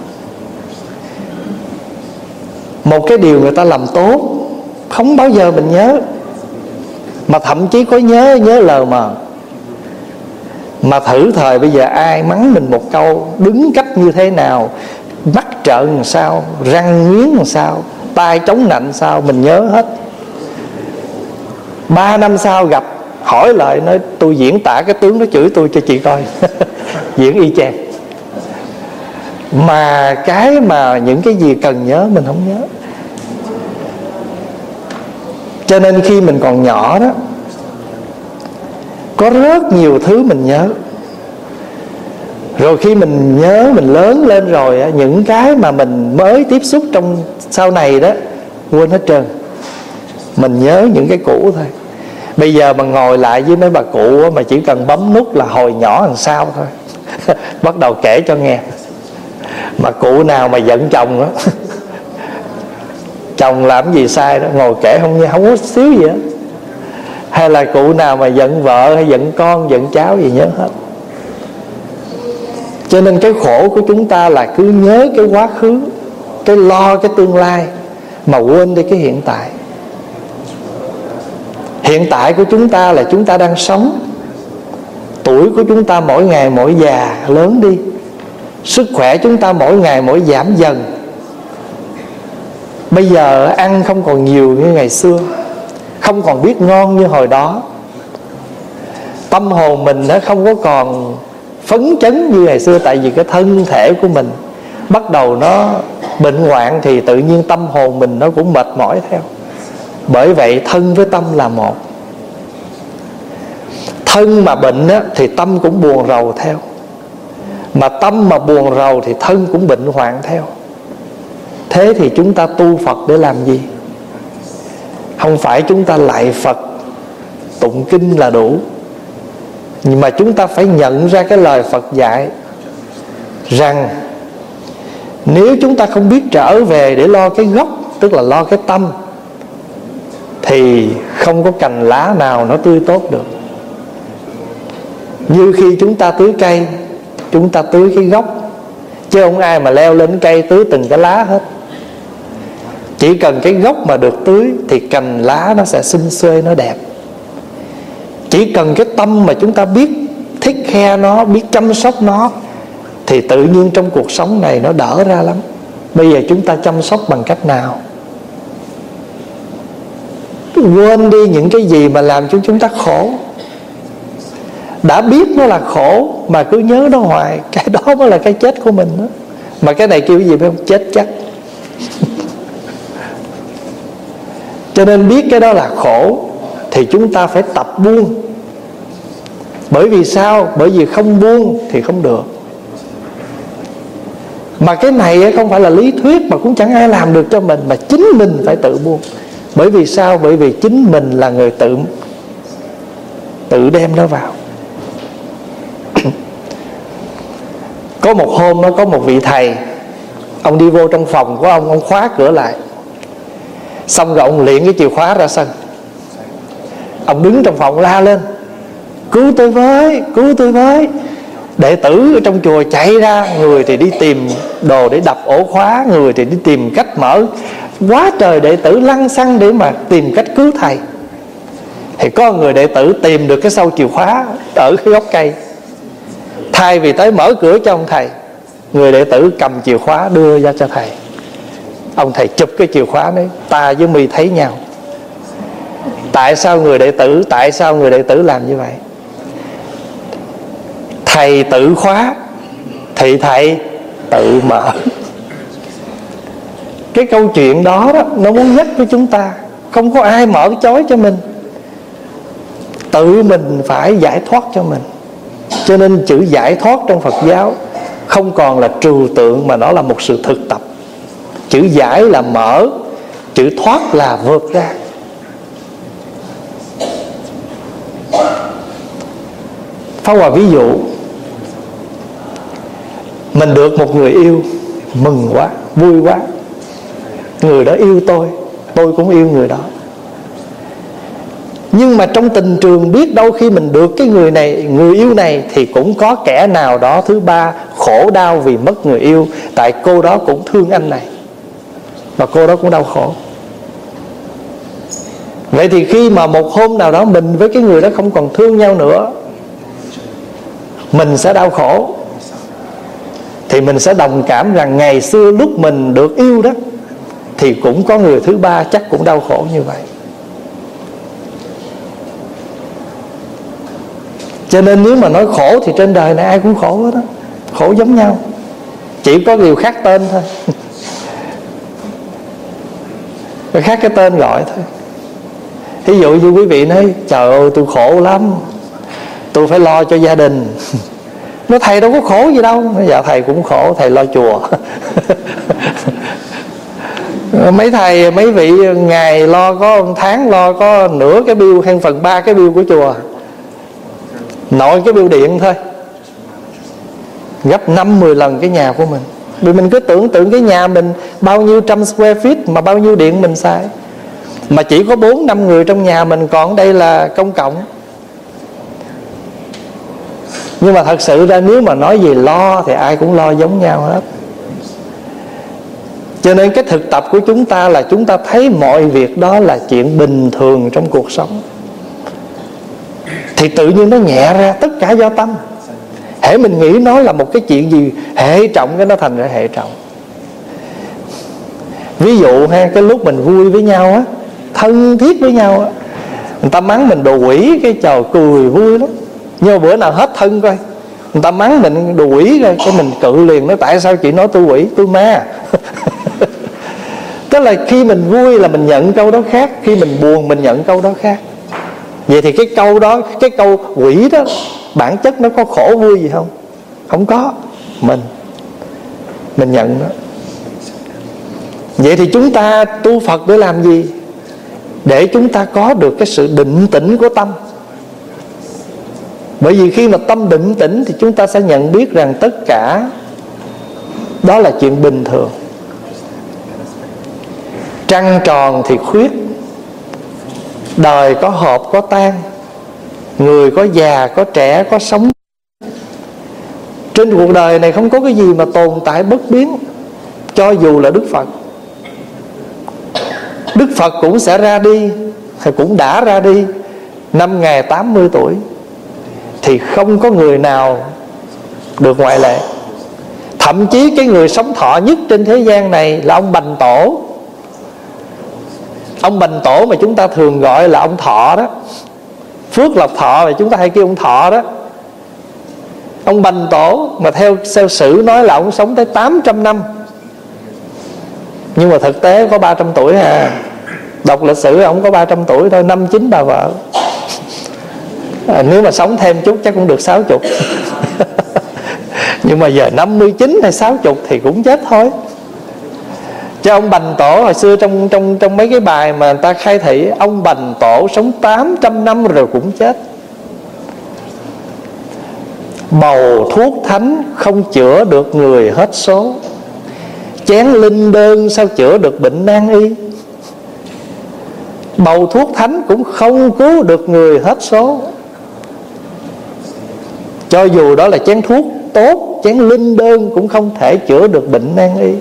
B: Một cái điều người ta làm tốt không bao giờ mình nhớ, mà thậm chí có nhớ, nhớ lờ mờ. Mà thử thời bây giờ ai mắng mình một câu, đứng cách như thế nào, mắt trợn làm sao, răng nghiến làm sao, tay chống nạnh sao, mình nhớ hết. Ba năm sau gặp, hỏi lại nói: tôi diễn tả cái tướng đó chửi tôi cho chị coi. Diễn y chang. Mà cái mà những cái gì cần nhớ mình không nhớ. Cho nên khi mình còn nhỏ đó, có rất nhiều thứ mình nhớ. Rồi khi mình nhớ, mình lớn lên rồi, những cái mà mình mới tiếp xúc trong sau này đó, quên hết trơn. Mình nhớ những cái cũ thôi. Bây giờ mà ngồi lại với mấy bà cụ mà chỉ cần bấm nút là hồi nhỏ làm sao thôi. Bắt đầu kể cho nghe. Mà cụ nào mà giận chồng đó, chồng làm gì sai đó, ngồi kể không nghe, không có xíu gì hết. Hay là cụ nào mà giận vợ hay giận con, giận cháu gì nhớ hết. Cho nên cái khổ của chúng ta là cứ nhớ cái quá khứ, cái lo cái tương lai, mà quên đi cái hiện tại. Hiện tại của chúng ta là chúng ta đang sống. Tuổi của chúng ta mỗi ngày mỗi già lớn đi. Sức khỏe chúng ta mỗi ngày mỗi giảm dần. Bây giờ ăn không còn nhiều như ngày xưa, không còn biết ngon như hồi đó. Tâm hồn mình nó không có còn phấn chấn như ngày xưa. Tại vì cái thân thể của mình bắt đầu nó bệnh hoạn, thì tự nhiên tâm hồn mình nó cũng mệt mỏi theo. Bởi vậy thân với tâm là một. Thân mà bệnh á, thì tâm cũng buồn rầu theo. Mà tâm mà buồn rầu thì thân cũng bệnh hoạn theo. Thế thì chúng ta tu Phật để làm gì? Không phải chúng ta lạy Phật, tụng kinh là đủ. Nhưng mà chúng ta phải nhận ra cái lời Phật dạy rằng nếu chúng ta không biết trở về để lo cái gốc, tức là lo cái tâm, thì không có cành lá nào nó tươi tốt được. Như khi chúng ta tưới cây, chúng ta tưới cái gốc, chứ không ai mà leo lên cây tưới từng cái lá hết. Chỉ cần cái gốc mà được tưới thì cành lá nó sẽ xum xuê, nó đẹp. Chỉ cần cái tâm mà chúng ta biết thích khe nó, biết chăm sóc nó, thì tự nhiên trong cuộc sống này nó đỡ ra lắm. Bây giờ chúng ta chăm sóc bằng cách nào? Quên đi những cái gì mà làm cho chúng ta khổ. Đã biết nó là khổ mà cứ nhớ nó hoài, cái đó mới là cái chết của mình đó. Mà cái này kêu cái gì phải không? Chết chắc. Cho nên biết cái đó là khổ thì chúng ta phải tập buông. Bởi vì sao? Bởi vì không buông thì không được. Mà cái này không phải là lý thuyết, mà cũng chẳng ai làm được cho mình, mà chính mình phải tự buông. Bởi vì sao? Bởi vì chính mình là người tự Tự đem nó vào. Có một hôm nó có một vị thầy, ông đi vô trong phòng của ông, ông khóa cửa lại. Xong rồi ông liệng cái chìa khóa ra sân. Ông đứng trong phòng la lên: cứu tôi với, cứu tôi với. Đệ tử ở trong chùa chạy ra, người thì đi tìm đồ để đập ổ khóa, người thì đi tìm cách mở. Quá trời đệ tử lăn xăng để mà tìm cách cứu thầy. Thì có người đệ tử tìm được cái sâu chìa khóa ở cái gốc cây. Thay vì tới mở cửa cho ông thầy, người đệ tử cầm chìa khóa đưa ra cho thầy. Ông thầy chụp cái chìa khóa đấy: ta với mi thấy nhau. Tại sao người đệ tử Tại sao người đệ tử làm như vậy? Thầy tự khóa thì thầy tự mở. Cái câu chuyện đó, đó nó muốn nhắc với chúng ta, không có ai mở chói cho mình, tự mình phải giải thoát cho mình. Cho nên chữ giải thoát trong Phật giáo không còn là trừu tượng, mà nó là một sự thực tập. Chữ giải là mở, chữ thoát là vượt ra. Phá Hòa ví dụ, mình được một người yêu, mừng quá, vui quá. Người đó yêu tôi, tôi cũng yêu người đó. Nhưng mà trong tình trường, biết đâu khi mình được cái người này, người yêu này, thì cũng có kẻ nào đó thứ ba khổ đau vì mất người yêu. Tại cô đó cũng thương anh này, và cô đó cũng đau khổ. Vậy thì khi mà một hôm nào đó mình với cái người đó không còn thương nhau nữa, mình sẽ đau khổ. Thì mình sẽ đồng cảm rằng ngày xưa lúc mình được yêu đó, thì cũng có người thứ ba chắc cũng đau khổ như vậy. Cho nên nếu mà nói khổ thì trên đời này ai cũng khổ hết đó. Khổ giống nhau, chỉ có điều khác tên thôi. Khác cái tên gọi thôi. Ví dụ như quý vị nói: trời ơi tôi khổ lắm, tôi phải lo cho gia đình. Nói thầy đâu có khổ gì đâu. Nói dạ thầy cũng khổ, thầy lo chùa. Mấy thầy, mấy vị ngày lo có một tháng lo có nửa cái bill hay phần ba cái bill của chùa, nội cái bill điện thôi, gấp năm mười lần cái nhà của mình. Vì mình cứ tưởng tượng cái nhà mình bao nhiêu trăm square feet mà bao nhiêu điện mình xài. Mà chỉ có bốn năm người trong nhà mình, còn đây là công cộng. Nhưng mà thật sự ra nếu mà nói về lo thì ai cũng lo giống nhau hết. Cho nên cái thực tập của chúng ta là chúng ta thấy mọi việc đó là chuyện bình thường trong cuộc sống, thì tự nhiên nó nhẹ ra. Tất cả do tâm. Hễ mình nghĩ nó là một cái chuyện gì hệ trọng, cái nó thành ra hệ trọng. Ví dụ ha, cái lúc mình vui với nhau á, thân thiết với nhau á, người ta mắng mình đồ quỷ, cái trời cười vui lắm. Nhưng mà bữa nào hết thân coi, người ta mắng mình đồ quỷ rồi, cái mình cự liền, nói tại sao chị nói tôi quỷ, tôi ma. Tức là khi mình vui là mình nhận câu đó khác, khi mình buồn mình nhận câu đó khác. Vậy thì cái câu đó, cái câu quỷ đó, bản chất nó có khổ vui gì không? Không có. Mình Mình nhận đó. Vậy thì chúng ta tu Phật để làm gì? Để chúng ta có được cái sự định tĩnh của tâm. Bởi vì khi mà tâm định tĩnh thì chúng ta sẽ nhận biết rằng tất cả đó là chuyện bình thường. Trăng tròn thì khuyết, đời có hợp có tan, người có già có trẻ có sống. Trên cuộc đời này không có cái gì mà tồn tại bất biến. Cho dù là Đức Phật, Đức Phật cũng sẽ ra đi, hay cũng đã ra đi năm ngày tám mươi tuổi. Thì không có người nào được ngoại lệ. Thậm chí cái người sống thọ nhất trên thế gian này là ông Bành Tổ. Ông Bành Tổ mà chúng ta thường gọi là ông Thọ đó, Phước Lộc Thọ mà chúng ta hay kêu ông Thọ đó. Ông Bành Tổ mà theo theo sử nói là ông sống tới tám trăm năm, nhưng mà thực tế có ba trăm tuổi à. Đọc lịch sử ông có ba trăm tuổi thôi, năm chín bà vợ. À, nếu mà sống thêm chút chắc cũng được sáu chục. Nhưng mà giờ năm mươi chín hay sáu chục thì cũng chết thôi. Cho ông Bành Tổ hồi xưa trong trong trong mấy cái bài mà người ta khai thị, ông Bành Tổ sống tám trăm năm rồi cũng chết. Bầu thuốc thánh không chữa được người hết số, chén linh đơn sao chữa được bệnh nan y. Bầu thuốc thánh cũng không cứu được người hết số. Cho dù đó là chén thuốc tốt, chén linh đơn cũng không thể chữa được bệnh nan y.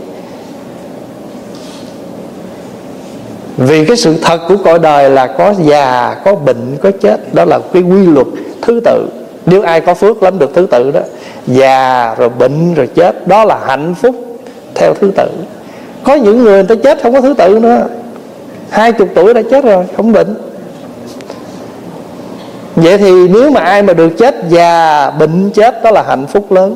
B: Vì cái sự thật của cõi đời là có già, có bệnh, có chết. Đó là cái quy luật thứ tự. Nếu ai có phước lắm được thứ tự đó, già rồi bệnh rồi chết, đó là hạnh phúc theo thứ tự. Có những người người ta chết không có thứ tự nữa, hai chục tuổi đã chết rồi, không bệnh. Vậy thì nếu mà ai mà được chết già, bệnh, chết, đó là hạnh phúc lớn.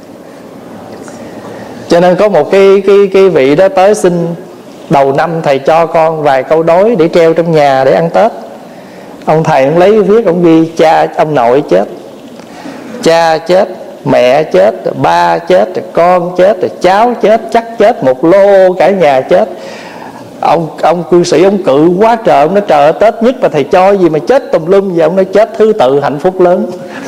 B: Cho nên có một cái, cái, cái vị đó tới xin đầu năm thầy cho con vài câu đối để treo trong nhà để ăn Tết. Ông thầy ông lấy viết, ông ghi cha ông nội chết, cha chết, mẹ chết, ba chết, con chết, cháu chết, chắc chết, một lô cả nhà chết. Ông ông cư sĩ ông cự quá trời, ông nói trời ơi, Tết nhất mà thầy cho gì mà chết tùm lum vậy. Ông nói chết thứ tự hạnh phúc lớn.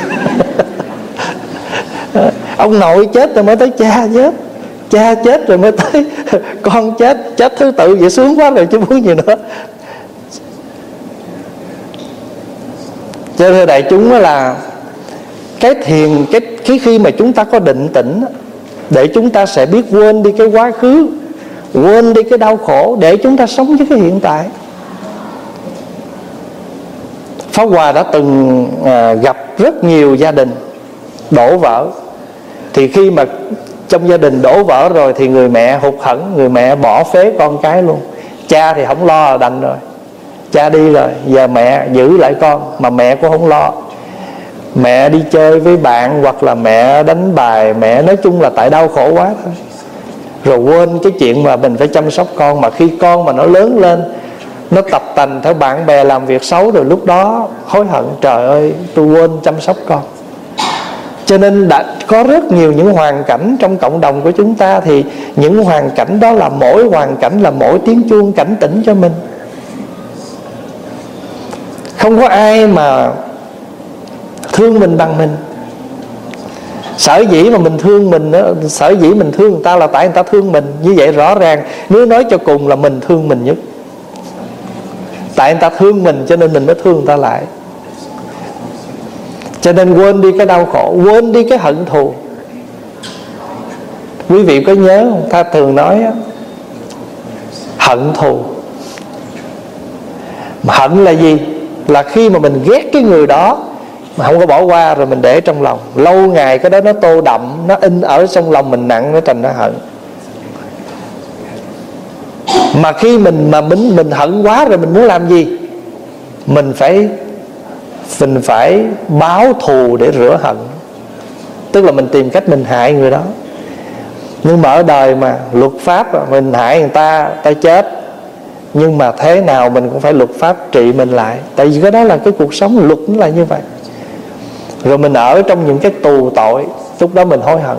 B: Ông nội chết rồi mới tới cha chết, cha chết rồi mới tới con chết, chết thứ tự vậy sướng quá rồi chứ muốn gì nữa. Cho nên đại chúng là cái thiền, cái, cái khi mà chúng ta có định tĩnh, để chúng ta sẽ biết quên đi cái quá khứ, quên đi cái đau khổ, để chúng ta sống với cái hiện tại. Pháp Hòa đã từng à, gặp rất nhiều gia đình đổ vỡ. Thì khi mà trong gia đình đổ vỡ rồi thì người mẹ hụt hẫng, người mẹ bỏ phế con cái luôn. Cha thì không lo là đành rồi, cha đi rồi, giờ mẹ giữ lại con, mà mẹ cũng không lo. Mẹ đi chơi với bạn hoặc là mẹ đánh bài, mẹ nói chung là tại đau khổ quá thôi. Rồi quên cái chuyện mà mình phải chăm sóc con. Mà khi con mà nó lớn lên, nó tập tành theo bạn bè làm việc xấu, rồi lúc đó hối hận, trời ơi tôi quên chăm sóc con. Cho nên đã có rất nhiều những hoàn cảnh trong cộng đồng của chúng ta. Thì những hoàn cảnh đó là mỗi hoàn cảnh là mỗi tiếng chuông cảnh tỉnh cho mình. Không có ai mà thương mình bằng mình. Sở dĩ mà mình thương mình đó, sở dĩ mình thương người ta là tại người ta thương mình. Như vậy rõ ràng nếu nói cho cùng là mình thương mình nhất. Tại người ta thương mình cho nên mình mới thương người ta lại. Cho nên quên đi cái đau khổ, quên đi cái hận thù. Quý vị có nhớ không? Ta thường nói á, hận thù. Mà hận là gì? Là khi mà mình ghét cái người đó mà không có bỏ qua, rồi mình để trong lòng lâu ngày, cái đó nó tô đậm, nó in ở trong lòng mình nặng, nó thành nó hận. Mà khi mình mà mình mình hận quá rồi, mình muốn làm gì? Mình phải mình phải báo thù để rửa hận. Tức là mình tìm cách mình hại người đó. Nhưng mà ở đời mà luật pháp, mình hại người ta, ta chết, nhưng mà thế nào mình cũng phải luật pháp trị mình lại. Tại vì cái đó là cái cuộc sống, luật nó là như vậy. Rồi mình ở trong những cái tù tội, lúc đó mình hối hận.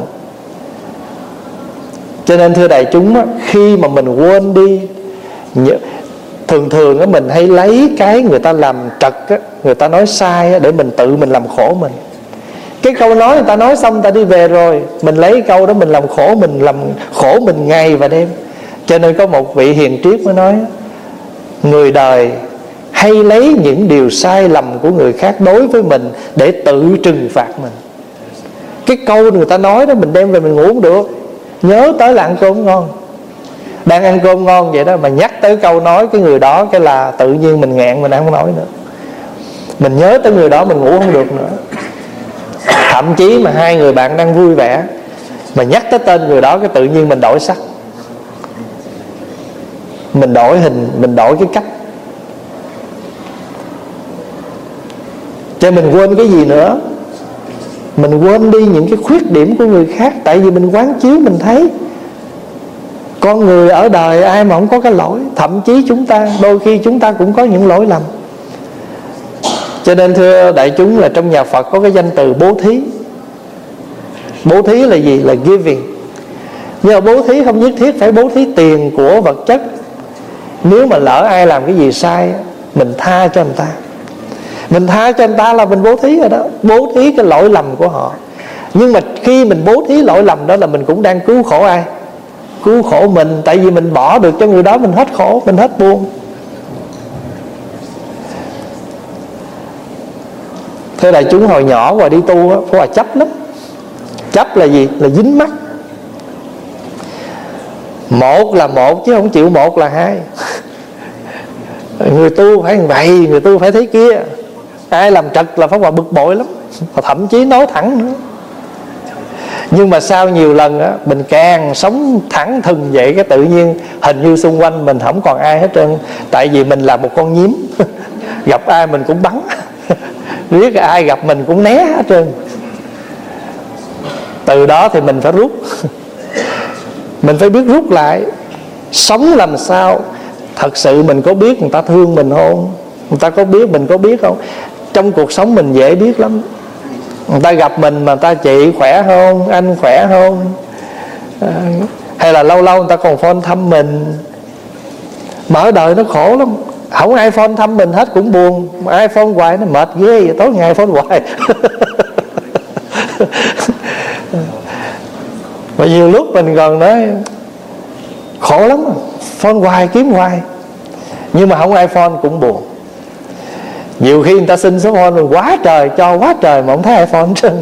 B: Cho nên thưa đại chúng á, khi mà mình quên đi, thường thường á, mình hay lấy cái người ta làm trật á, người ta nói sai á, để mình tự mình làm khổ mình. Cái câu nói người ta nói xong, người ta đi về rồi, mình lấy câu đó mình làm khổ mình, làm khổ mình ngày và đêm. Cho nên có một vị hiền triết mới nói, người đời hay lấy những điều sai lầm của người khác đối với mình để tự trừng phạt mình. Cái câu người ta nói đó mình đem về mình ngủ không được. Nhớ tới là ăn cơm ngon, đang ăn cơm ngon vậy đó, mà nhắc tới câu nói cái người đó, cái là tự nhiên mình nghẹn, mình không nói nữa. Mình nhớ tới người đó mình ngủ không được nữa. Thậm chí mà hai người bạn đang vui vẻ, mà nhắc tới tên người đó, cái tự nhiên mình đổi sắc, mình đổi hình, mình đổi cái cách. Cho mình quên cái gì nữa? Mình quên đi những cái khuyết điểm của người khác. Tại vì mình quán chiếu, mình thấy con người ở đời ai mà không có cái lỗi. Thậm chí chúng ta, đôi khi chúng ta cũng có những lỗi lầm. Cho nên thưa đại chúng, là trong nhà Phật có cái danh từ bố thí. Bố thí là gì? Là giving. Nhưng mà bố thí không nhất thiết phải bố thí tiền của vật chất. Nếu mà lỡ ai làm cái gì sai, mình tha cho người ta, mình tha cho người ta là mình bố thí rồi đó. Bố thí cái lỗi lầm của họ. Nhưng mà khi mình bố thí lỗi lầm đó là mình cũng đang cứu khổ ai? Cứu khổ mình. Tại vì mình bỏ được cho người đó, mình hết khổ, mình hết buồn. Thưa đại chúng, hồi nhỏ Hòa đi tu á, Hòa chấp lắm. Chấp là gì? Là dính mắc. Một là một chứ không chịu một là hai. Người tu phải như vậy, người tu phải thế kia. Ai làm trật là Pháp Hòa bực bội lắm, và thậm chí nói thẳng nữa. Nhưng mà sau nhiều lần á, mình càng sống thẳng thừng vậy, cái tự nhiên hình như xung quanh mình không còn ai hết trơn. Tại vì mình là một con nhím, gặp ai mình cũng bắn, biết ai gặp mình cũng né hết trơn. Từ đó thì mình phải rút. Mình phải biết rút lại. Sống làm sao? Thật sự mình có biết người ta thương mình không? Người ta có biết mình có biết không? Trong cuộc sống mình dễ biết lắm. Người ta gặp mình mà người ta chị khỏe không? Anh khỏe không? À, hay là lâu lâu người ta còn phone thăm mình. Mà ở đời nó khổ lắm. Không ai phone thăm mình hết cũng buồn. Mà ai phone hoài nó mệt ghê vậy. Tối ngày phone hoài. Và nhiều lúc mình còn nói khổ lắm, phone hoài kiếm hoài. Nhưng mà không ai phone cũng buồn. Nhiều khi người ta xin số phone mình quá trời, cho quá trời mà không thấy ai phone trơn.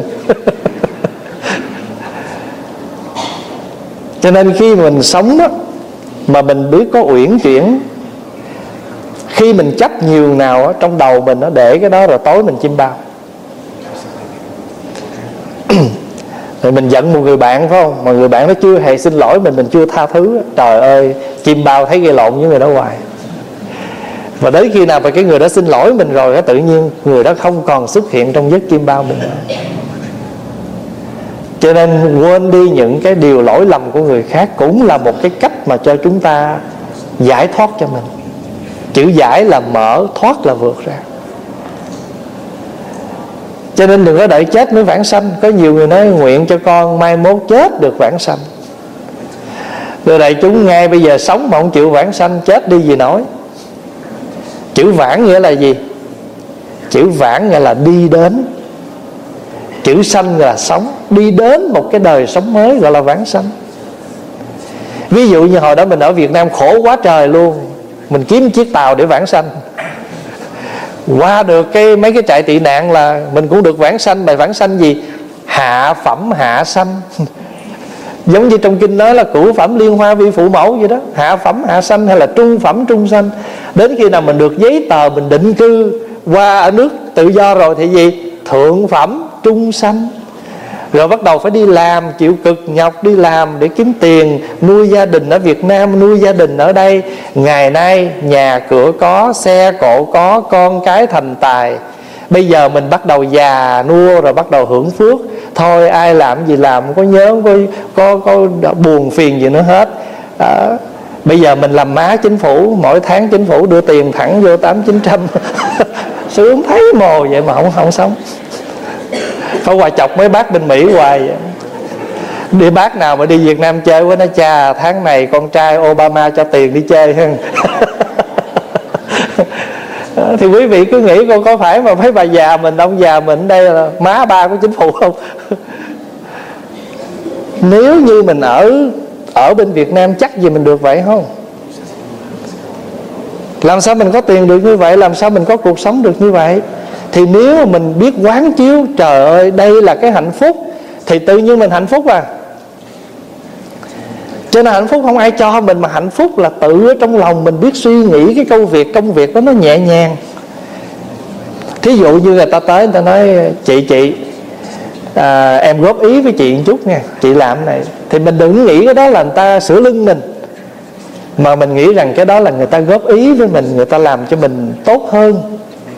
B: Cho nên khi mình sống đó, mà mình biết có uyển chuyển. Khi mình chấp nhiều nào đó, trong đầu mình nó để cái đó rồi tối mình chim bao. Rồi mình giận một người bạn phải không? Mà người bạn nó chưa hề xin lỗi mình, mình chưa tha thứ. Trời ơi, chim bao thấy gây lộn với người đó hoài. Và đến khi nào mà cái người đó xin lỗi mình rồi, tự nhiên người đó không còn xuất hiện trong giấc chim bao mình nữa. Cho nên quên đi những cái điều lỗi lầm của người khác cũng là một cái cách mà cho chúng ta giải thoát cho mình. Chữ giải là mở, thoát là vượt ra. Cho nên đừng có đợi chết mới vãng sanh. Có nhiều người nói nguyện cho con mai mốt chết được vãng sanh. Rồi đại chúng ngay bây giờ sống mà không chịu vãng sanh, chết đi gì nổi. Chữ vãng nghĩa là gì? Chữ vãng nghĩa là đi đến. Chữ sanh là sống. Đi đến một cái đời sống mới gọi là vãng sanh. Ví dụ như hồi đó mình ở Việt Nam khổ quá trời luôn, mình kiếm chiếc tàu để vãng sanh. Qua được cái mấy cái trại tị nạn là mình cũng được vãng sanh. Bài vãng sanh gì? Hạ phẩm hạ sanh. Giống như trong kinh nói là cửu phẩm liên hoa vi phụ mẫu vậy đó. Hạ phẩm hạ sanh hay là trung phẩm trung sanh. Đến khi nào mình được giấy tờ, mình định cư qua ở nước tự do rồi thì gì? Thượng phẩm trung sanh. Rồi bắt đầu phải đi làm, chịu cực nhọc đi làm để kiếm tiền, nuôi gia đình ở Việt Nam, nuôi gia đình ở đây. Ngày nay nhà cửa có, xe cộ có, con cái thành tài. Bây giờ mình bắt đầu già nua rồi bắt đầu hưởng phước. Thôi ai làm gì làm, không có nhớ, không có, có, có buồn phiền gì nữa hết đó. Bây giờ mình làm má chính phủ, mỗi tháng chính phủ đưa tiền thẳng vô tám chín trăm. Sướng thấy mồ vậy mà không, không sống. Phải qua chọc mấy bác bên Mỹ hoài vậy. Đi bác nào mà đi Việt Nam chơi quá nó cha tháng này con trai Obama cho tiền đi chơi ha. Thì quý vị cứ nghĩ con có phải mà mấy bà già mình, ông già mình đây là má ba của chính phủ không? Nếu như mình ở ở bên Việt Nam chắc gì mình được vậy không? Làm sao mình có tiền được như vậy? Làm sao mình có cuộc sống được như vậy? Thì nếu mà mình biết quán chiếu trời ơi đây là cái hạnh phúc thì tự nhiên mình hạnh phúc à. Cho nên hạnh phúc không ai cho mình, mà hạnh phúc là tự ở trong lòng mình biết suy nghĩ cái công việc Công việc đó nó nhẹ nhàng. Thí dụ như người ta tới, người ta nói chị chị à, em góp ý với chị một chút nha, chị làm cái này. Thì mình đừng nghĩ cái đó là người ta sửa lưng mình, mà mình nghĩ rằng cái đó là người ta góp ý với mình, người ta làm cho mình tốt hơn.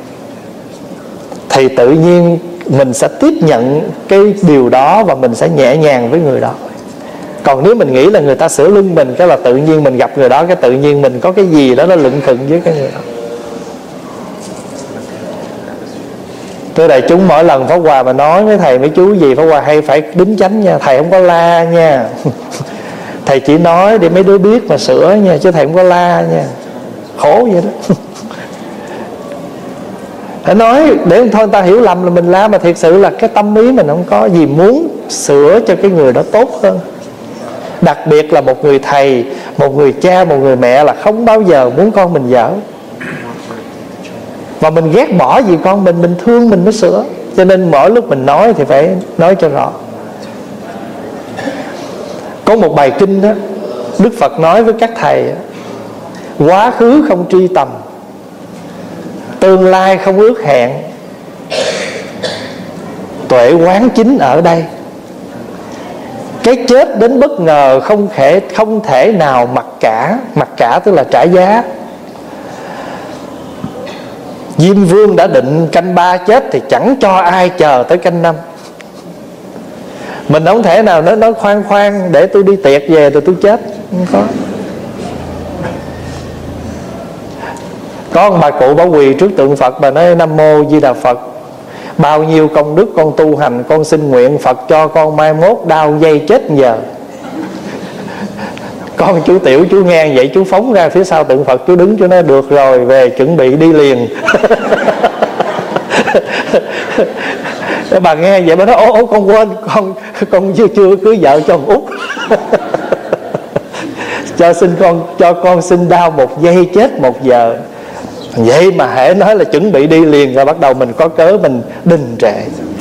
B: Thì tự nhiên mình sẽ tiếp nhận cái điều đó và mình sẽ nhẹ nhàng với người đó. Còn nếu mình nghĩ là người ta sửa lưng mình, cái là tự nhiên mình gặp người đó, cái tự nhiên mình có cái gì đó nó lựng khựng với cái người đó. Thưa đại chúng, mỗi lần Pháp Hòa mà nói với thầy mấy chú gì, Pháp Hòa hay phải đính chánh nha. Thầy không có la nha. Thầy chỉ nói để mấy đứa biết mà sửa nha, chứ thầy không có la nha. Khổ vậy đó. Phải nói để thôi người ta hiểu lầm là mình la, mà thiệt sự là cái tâm ý mình không có gì muốn sửa cho cái người đó tốt hơn. Đặc biệt là một người thầy, một người cha, một người mẹ là không bao giờ muốn con mình dở. Và mình ghét bỏ gì con mình, mình thương mình mới sửa. Cho nên mỗi lúc mình nói thì phải nói cho rõ. Có một bài kinh đó, Đức Phật nói với các thầy: quá khứ không tri tầm, tương lai không ước hẹn, tuệ quán chính ở đây. Cái chết đến bất ngờ không thể, không thể nào mặc cả. Mặc cả tức là trả giá. Diêm Vương đã định canh ba chết thì chẳng cho ai chờ tới canh năm. Mình không thể nào nói, nói khoan khoan để tôi đi tiệc về rồi tôi chết. Không có. Có một bà cụ bà quỳ trước tượng Phật, bà nói: Nam Mô Di Đà Phật, bao nhiêu công đức con tu hành, con xin nguyện Phật cho con mai mốt đau dây chết giờ. Con chú Tiểu chú nghe vậy chú phóng ra phía sau tượng Phật, chú đứng chú nói: được rồi, về chuẩn bị đi liền. Bà nghe vậy bà nói: ô ô con quên, con con chưa chưa cưới vợ cho ông Út. cho xin con cho con xin đau một giây chết một giờ. Vậy mà hễ nói là chuẩn bị đi liền rồi bắt đầu mình có cớ mình đình trệ.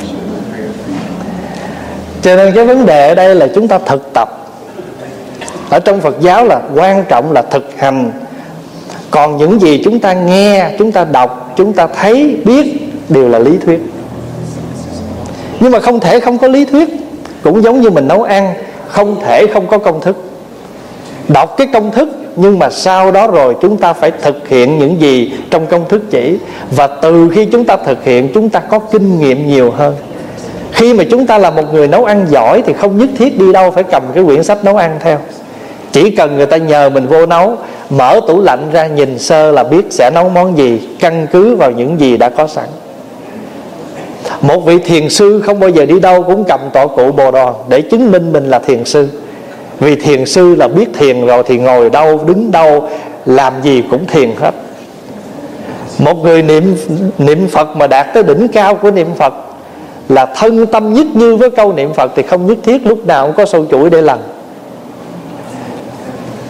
B: Cho nên cái vấn đề ở đây là chúng ta thực tập. Ở trong Phật giáo là quan trọng là thực hành. Còn những gì chúng ta nghe, chúng ta đọc, chúng ta thấy, biết đều là lý thuyết. Nhưng mà không thể không có lý thuyết. Cũng giống như mình nấu ăn, không thể không có công thức. Đọc cái công thức, nhưng mà sau đó rồi chúng ta phải thực hiện những gì trong công thức chỉ. Và từ khi chúng ta thực hiện, chúng ta có kinh nghiệm nhiều hơn. Khi mà chúng ta là một người nấu ăn giỏi thì không nhất thiết đi đâu phải cầm cái quyển sách nấu ăn theo. Chỉ cần người ta nhờ mình vô nấu, mở tủ lạnh ra nhìn sơ là biết sẽ nấu món gì, căn cứ vào những gì đã có sẵn. Một vị thiền sư không bao giờ đi đâu cũng cầm tọa cụ Bồ Đòn để chứng minh mình là thiền sư. Vì thiền sư là biết thiền rồi thì ngồi đâu, đứng đâu, làm gì cũng thiền hết. Một người niệm, niệm Phật mà đạt tới đỉnh cao của niệm Phật là thân tâm nhất như với câu niệm Phật thì không nhất thiết lúc nào cũng có sâu chuỗi để lần.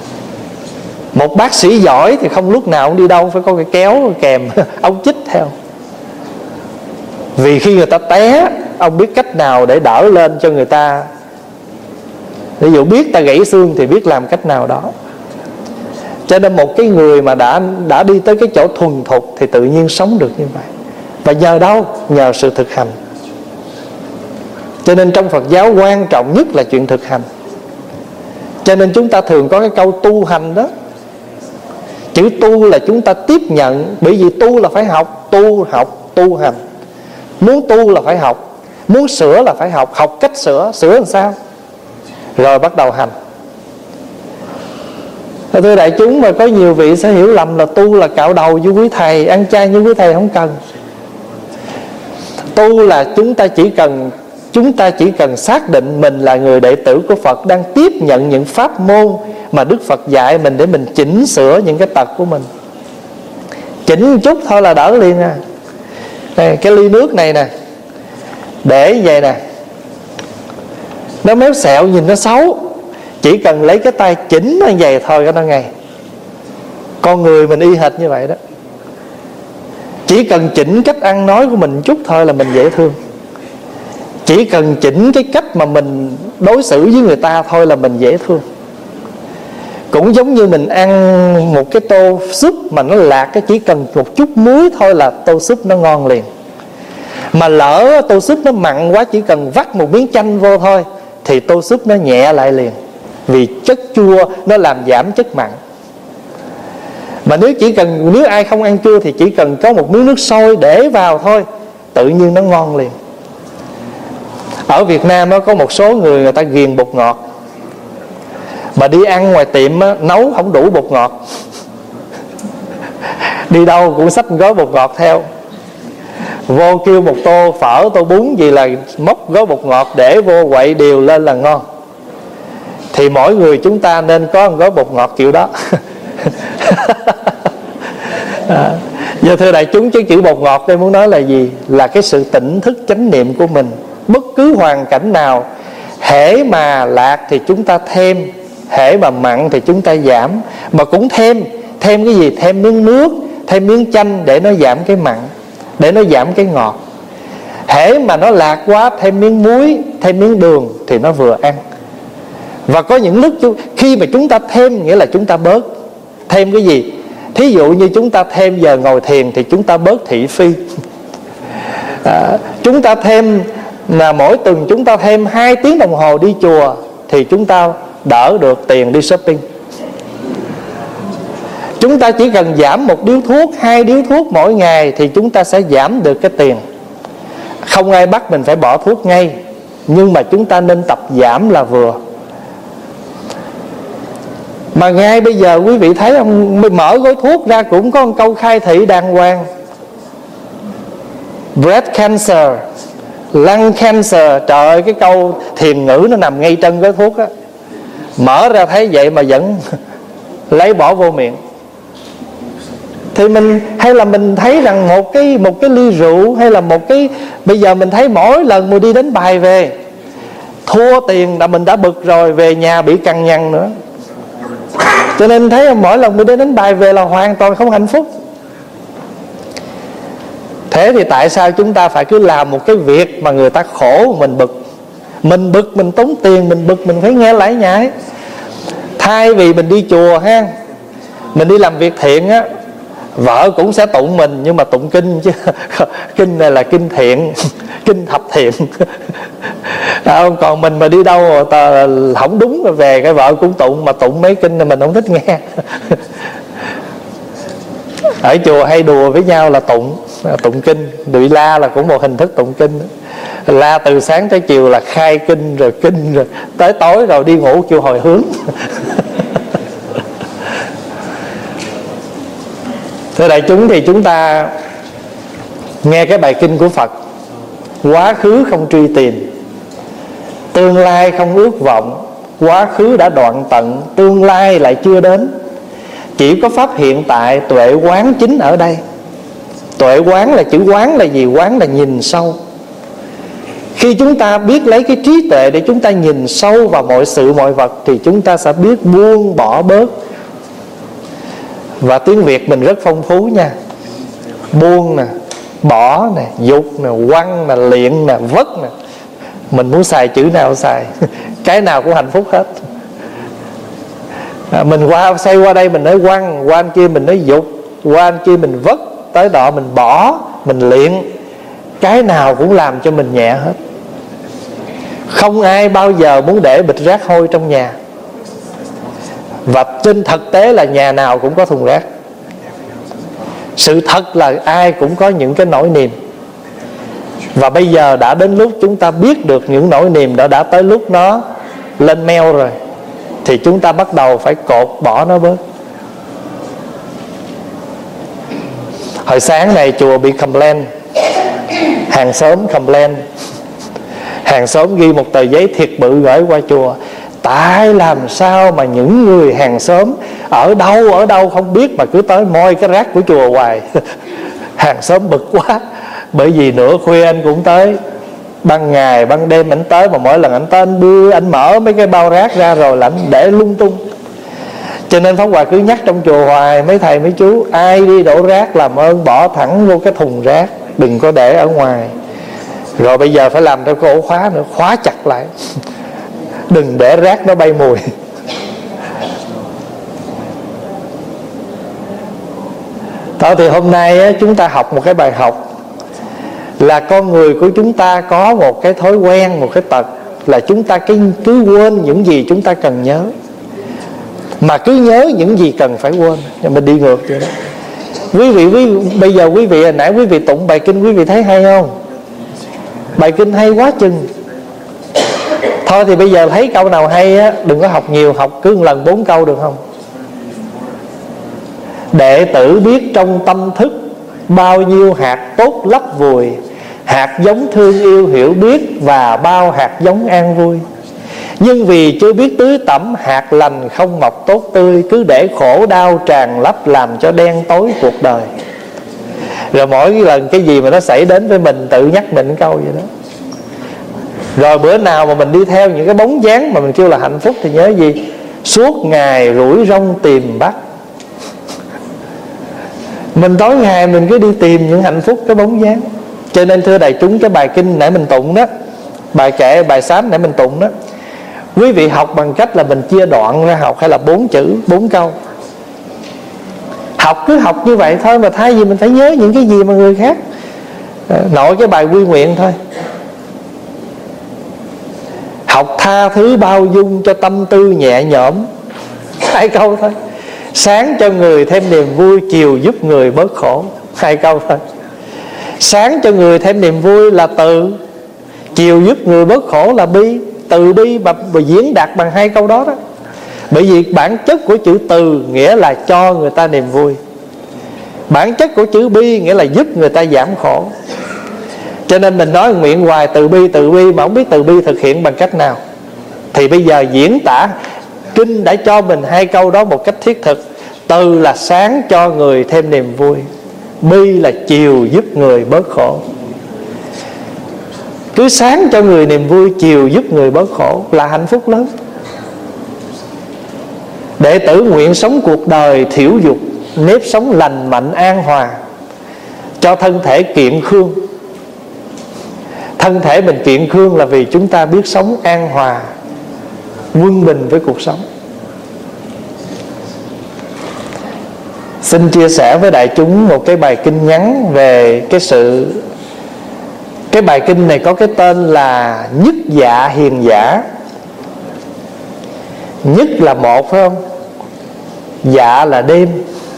B: Một bác sĩ giỏi thì không lúc nào cũng đi đâu phải có cái kéo kèm ống chích theo. Vì khi người ta té, ông biết cách nào để đỡ lên cho người ta. Ví dụ biết ta gãy xương thì biết làm cách nào đó. Cho nên một cái người mà đã đã đi tới cái chỗ thuần thục thì tự nhiên sống được như vậy. Và nhờ đâu? Nhờ sự thực hành. Cho nên trong Phật giáo quan trọng nhất là chuyện thực hành. Cho nên chúng ta thường có cái câu tu hành đó. Chữ tu là chúng ta tiếp nhận. Bởi vì tu là phải học. Tu học, tu hành. Muốn tu là phải học. Muốn sửa là phải học. Học cách sửa. Sửa làm sao? Rồi bắt đầu hành. Thưa đại chúng, mà có nhiều vị sẽ hiểu lầm là tu là cạo đầu như quý thầy, ăn chay như quý thầy. Không cần. Tu là chúng ta chỉ cần Chúng ta chỉ cần xác định mình là người đệ tử của Phật, đang tiếp nhận những pháp môn mà Đức Phật dạy mình để mình chỉnh sửa những cái tật của mình. Chỉnh một chút thôi là đỡ liền à. Đây, cái ly nước này nè, để như vậy nè, nó méo xẹo nhìn nó xấu, chỉ cần lấy cái tay chỉnh nó như vậy thôi cho nó ngay. Con người mình y hệt như vậy đó. Chỉ cần chỉnh cách ăn nói của mình một chút thôi là mình dễ thương. Chỉ cần chỉnh cái cách mà mình đối xử với người ta thôi là mình dễ thương. Cũng giống như mình ăn một cái tô súp mà nó lạc, cái chỉ cần một chút muối thôi là tô súp nó ngon liền. Mà lỡ tô súp nó mặn quá, chỉ cần vắt một miếng chanh vô thôi thì tô súp nó nhẹ lại liền. Vì chất chua nó làm giảm chất mặn. Mà nếu chỉ cần nếu ai không ăn chua thì chỉ cần có một miếng nước sôi để vào thôi, tự nhiên nó ngon liền. Ở Việt Nam có một số người người ta ghiền bột ngọt, mà đi ăn ngoài tiệm á, nấu không đủ bột ngọt. Đi đâu cũng xách gói bột ngọt theo. Vô kêu một tô phở, tô bún gì là móc gói bột ngọt để vô quậy đều lên là ngon. Thì mỗi người chúng ta nên có một gói bột ngọt kiểu đó. À, giờ thưa đại chúng, cái chữ bột ngọt đây muốn nói là gì? Là cái sự tỉnh thức chánh niệm của mình. Bất cứ hoàn cảnh nào, hễ mà lạc thì chúng ta thêm, hễ mà mặn thì chúng ta giảm. Mà cũng thêm, thêm cái gì? Thêm miếng nước, thêm miếng chanh để nó giảm cái mặn, để nó giảm cái ngọt. Hễ mà nó lạc quá, thêm miếng muối, thêm miếng đường thì nó vừa ăn. Và có những lúc khi mà chúng ta thêm, nghĩa là chúng ta bớt. Thêm cái gì? Thí dụ như chúng ta thêm giờ ngồi thiền thì chúng ta bớt thị phi. à, Chúng ta thêm là mỗi tuần chúng ta thêm hai tiếng đồng hồ đi chùa thì chúng ta đỡ được tiền đi shopping. Chúng ta chỉ cần giảm một điếu thuốc, hai điếu thuốc mỗi ngày thì chúng ta sẽ giảm được cái tiền. Không ai bắt mình phải bỏ thuốc ngay, nhưng mà chúng ta nên tập giảm là vừa. Mà ngay bây giờ quý vị thấy không, mở gói thuốc ra cũng có một câu khai thị đàng hoàng: breast cancer, lung cancer. Trời ơi, cái câu thiền ngữ nó nằm ngay chân gói thuốc á. Mở ra thấy vậy mà vẫn lấy bỏ vô miệng. Thì mình hay là mình thấy rằng một cái một cái ly rượu, hay là một cái, bây giờ mình thấy mỗi lần mình đi đánh bài về thua tiền là mình đã bực rồi, về nhà bị cằn nhằn nữa. Cho nên thấy mỗi lần mình đi đánh bài về là hoàn toàn không hạnh phúc. Thế thì tại sao chúng ta phải cứ làm một cái việc mà người ta khổ mình bực? Mình bực mình tốn tiền, mình bực mình phải nghe lải nhải. Thay vì mình đi chùa ha, mình đi làm việc thiện á, vợ cũng sẽ tụng mình, nhưng mà tụng kinh chứ. Kinh này là kinh thiện, kinh thập thiện. À, còn mình mà đi đâu tờ không đúng rồi về cái vợ cũng tụng, mà tụng mấy kinh này mình không thích nghe. Ở chùa hay đùa với nhau là tụng tụng kinh, đuổi la là cũng một hình thức tụng kinh. La từ sáng tới chiều là khai kinh, rồi kinh, rồi tới tối rồi đi ngủ kêu hồi hướng. Thưa đại chúng, thì chúng ta nghe cái bài kinh của Phật: quá khứ không truy tìm, tương lai không ước vọng. Quá khứ đã đoạn tận, tương lai lại chưa đến. Chỉ có pháp hiện tại, tuệ quán chính ở đây. Tuệ quán là chữ quán là gì? Quán là nhìn sâu. Khi chúng ta biết lấy cái trí tuệ để chúng ta nhìn sâu vào mọi sự mọi vật thì chúng ta sẽ biết buông bỏ bớt. Và tiếng Việt mình rất phong phú nha. Buông nè, bỏ nè, dục nè, quăng nè, liệng nè, vất nè. Mình muốn xài chữ nào xài. Cái nào cũng hạnh phúc hết. à, Mình qua xây qua đây mình nói quăng, qua anh kia mình nói dục, qua anh kia mình vất, tới đó mình bỏ, mình liệng. Cái nào cũng làm cho mình nhẹ hết. Không ai bao giờ muốn để bịch rác hôi trong nhà. Và trên thực tế là nhà nào cũng có thùng rác. Sự thật là ai cũng có những cái nỗi niềm. Và bây giờ đã đến lúc chúng ta biết được những nỗi niềm đó, đã tới lúc nó lên meo rồi, thì chúng ta bắt đầu phải cột bỏ nó bớt. Hồi sáng này chùa bị complain, hàng xóm complain. Hàng xóm ghi một tờ giấy thiệt bự gửi qua chùa: tại làm sao mà những người hàng xóm ở đâu ở đâu không biết mà cứ tới moi cái rác của chùa hoài. Hàng xóm bực quá. Bởi vì nửa khuya anh cũng tới, ban ngày ban đêm anh tới, mà mỗi lần anh tới anh đưa anh mở mấy cái bao rác ra rồi là anh để lung tung. Cho nên Pháp Hòa cứ nhắc trong chùa hoài: mấy thầy mấy chú, ai đi đổ rác làm ơn bỏ thẳng vô cái thùng rác, đừng có để ở ngoài. Rồi bây giờ phải làm theo cái ổ khóa nữa, khóa chặt lại. Đừng để rác nó bay mùi. Thôi thì hôm nay á, chúng ta học một cái bài học là con người của chúng ta có một cái thói quen, một cái tật là chúng ta cứ, cứ quên những gì chúng ta cần nhớ, mà cứ nhớ những gì cần phải quên. Mình đi ngược vậy đó. Quý vị, quý, bây giờ quý vị hồi nãy quý vị tụng bài kinh, quý vị thấy hay không? Bài kinh hay quá chừng. Thôi thì bây giờ thấy câu nào hay á, đừng có học nhiều, học cứ một lần bốn câu được không? Đệ tử biết trong tâm thức bao nhiêu hạt tốt lấp vùi, hạt giống thương yêu hiểu biết và bao hạt giống an vui. Nhưng vì chưa biết tưới tẩm, hạt lành không mọc tốt tươi, cứ để khổ đau tràn lấp làm cho đen tối cuộc đời. Rồi mỗi lần cái gì mà nó xảy đến với mình tự nhắc mình câu vậy đó. Rồi bữa nào mà mình đi theo những cái bóng dáng mà mình kêu là hạnh phúc thì nhớ gì? Suốt ngày rủi rong tìm bắt. Mình tối ngày mình cứ đi tìm những hạnh phúc, cái bóng dáng. Cho nên thưa đại chúng, cái bài kinh nãy mình tụng đó, bài kệ, bài sám nãy mình tụng đó, quý vị học bằng cách là mình chia đoạn ra học, hay là bốn chữ, bốn câu. Học cứ học như vậy thôi, mà thay vì mình phải nhớ những cái gì mà người khác. Nội cái bài quy nguyện thôi. Học tha thứ bao dung cho tâm tư nhẹ nhõm. Hai câu thôi. Sáng cho người thêm niềm vui, chiều giúp người bớt khổ. Hai câu thôi. Sáng cho người thêm niềm vui là từ, chiều giúp người bớt khổ là bi. Từ bi mà, mà diễn đạt bằng hai câu đó đó. Bởi vì bản chất của chữ từ nghĩa là cho người ta niềm vui, bản chất của chữ bi nghĩa là giúp người ta giảm khổ. Cho nên mình nói nguyện hoài từ bi từ bi mà không biết từ bi thực hiện bằng cách nào. Thì bây giờ diễn tả kinh đã cho mình hai câu đó một cách thiết thực. Từ là sáng cho người thêm niềm vui, bi là chiều giúp người bớt khổ. Cứ sáng cho người niềm vui, chiều giúp người bớt khổ là hạnh phúc lớn. Đệ tử nguyện sống cuộc đời thiểu dục, nếp sống lành mạnh an hòa, cho thân thể kiện khương. Thân thể mình kiện khương là vì chúng ta biết sống an hòa, quân bình với cuộc sống. Xin chia sẻ với đại chúng một cái bài kinh ngắn về cái sự. Cái bài kinh này có cái tên là Nhất Dạ Hiền Giả. Nhất là một, phải không? Dạ là đêm.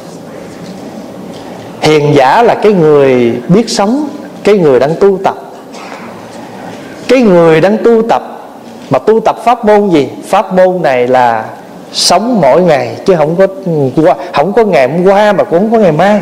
B: Hiền giả là cái người biết sống, cái người đang tu tập. Cái người đang tu tập. Mà tu tập pháp môn gì? Pháp môn này là sống mỗi ngày, chứ không có không có ngày hôm qua mà cũng không có ngày mai.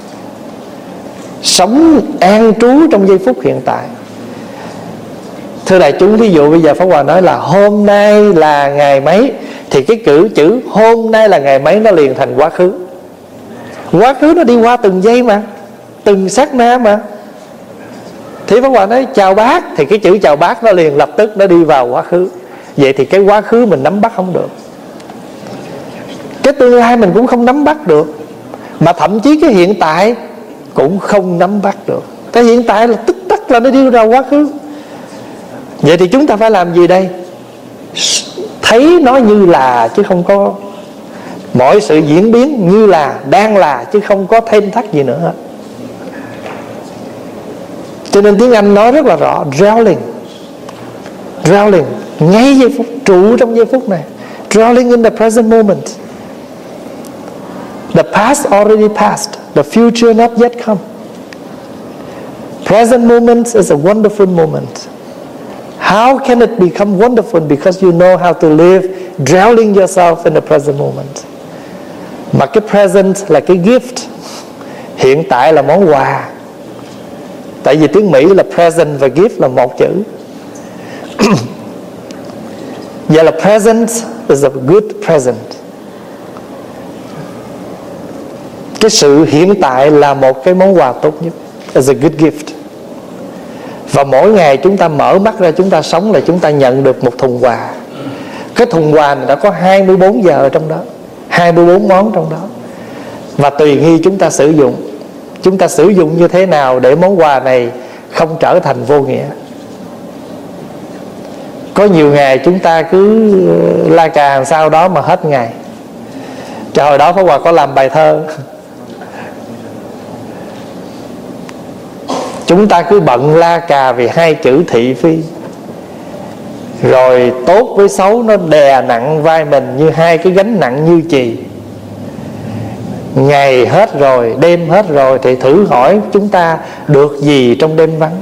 B: Sống an trú trong giây phút hiện tại. Thưa đại chúng, ví dụ bây giờ Pháp Hòa nói là hôm nay là ngày mấy, thì cái cử chữ hôm nay là ngày mấy nó liền thành quá khứ. Quá khứ nó đi qua từng giây mà, từng sát na mà. Thì Pháp Hòa nói chào bác, thì cái chữ chào bác nó liền lập tức nó đi vào quá khứ. Vậy thì cái quá khứ mình nắm bắt không được, cái tương lai mình cũng không nắm bắt được, mà thậm chí cái hiện tại cũng không nắm bắt được. Cái hiện tại là tức tắc là nó đi ra quá khứ. Vậy thì chúng ta phải làm gì đây? Thấy nó như là, chứ không có mọi sự diễn biến như là, đang là, chứ không có thêm thắt gì nữa hết. Cho nên tiếng Anh nói rất là rõ, dwelling, dwelling, ngay giây phút, trụ trong giây phút này, dwelling in the present moment. The past already passed, the future not yet come. Present moment is a wonderful moment. How can it become wonderful? Because you know how to live, dwelling yourself in the present moment. Mà cái present là cái gift, hiện tại là món quà. Tại vì tiếng Mỹ là present và gift là một chữ. Vậy là present is a good present. Cái sự hiện tại là một cái món quà tốt nhất, is a good gift. Và mỗi ngày chúng ta mở mắt ra, chúng ta sống là chúng ta nhận được một thùng quà. Cái thùng quà này đã có hai mươi bốn giờ trong đó, hai mươi bốn món trong đó. Và tùy nghi chúng ta sử dụng. Chúng ta sử dụng như thế nào để món quà này không trở thành vô nghĩa. Có nhiều ngày chúng ta cứ la cà sau đó mà hết ngày. Trời, hồi đó Pháp Hòa có làm bài thơ. Chúng ta cứ bận la cà vì hai chữ thị phi, rồi tốt với xấu nó đè nặng vai mình như hai cái gánh nặng như chì. Ngày hết rồi, đêm hết rồi, thì thử hỏi chúng ta được gì trong đêm vắng?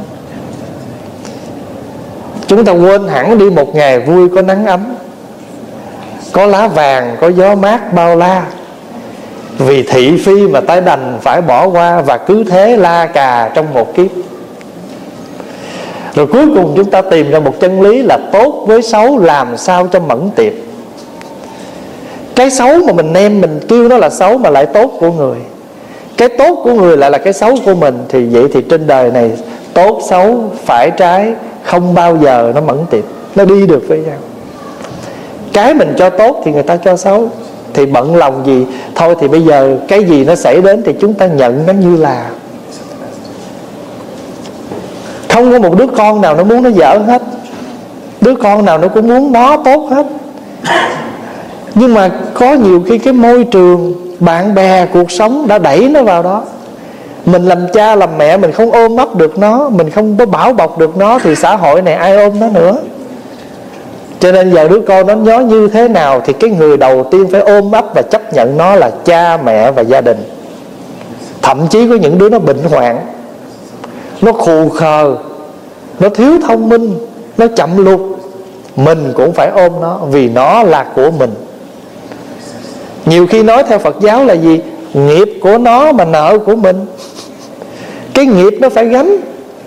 B: Chúng ta quên hẳn đi một ngày vui có nắng ấm, có lá vàng, có gió mát bao la. Vì thị phi mà ta đành phải bỏ qua, và cứ thế la cà trong một kiếp. Rồi cuối cùng chúng ta tìm ra một chân lý là tốt với xấu làm sao cho mẫn tiệp. Cái xấu mà mình đem, mình kêu nó là xấu mà lại tốt của người, cái tốt của người lại là cái xấu của mình. Thì vậy thì trên đời này tốt xấu phải trái không bao giờ nó mẫn tiệp, nó đi được với nhau. Cái mình cho tốt thì người ta cho xấu, thì bận lòng gì. Thôi thì bây giờ cái gì nó xảy đến thì chúng ta nhận nó như là. Không có một đứa con nào nó muốn nó dở hết, đứa con nào nó cũng muốn nó tốt hết. Nhưng mà có nhiều khi cái môi trường, bạn bè, cuộc sống đã đẩy nó vào đó. Mình làm cha làm mẹ, mình không ôm ấp được nó, mình không có bảo bọc được nó, thì xã hội này ai ôm nó nữa. Cho nên giờ đứa con nó nhó như thế nào thì cái người đầu tiên phải ôm ấp và chấp nhận nó là cha mẹ và gia đình. Thậm chí có những đứa nó bệnh hoạn, nó khù khờ, nó thiếu thông minh, nó chậm lụt, mình cũng phải ôm nó, vì nó là của mình. Nhiều khi nói theo Phật giáo là gì? Nghiệp của nó mà nợ của mình. Cái nghiệp nó phải gánh.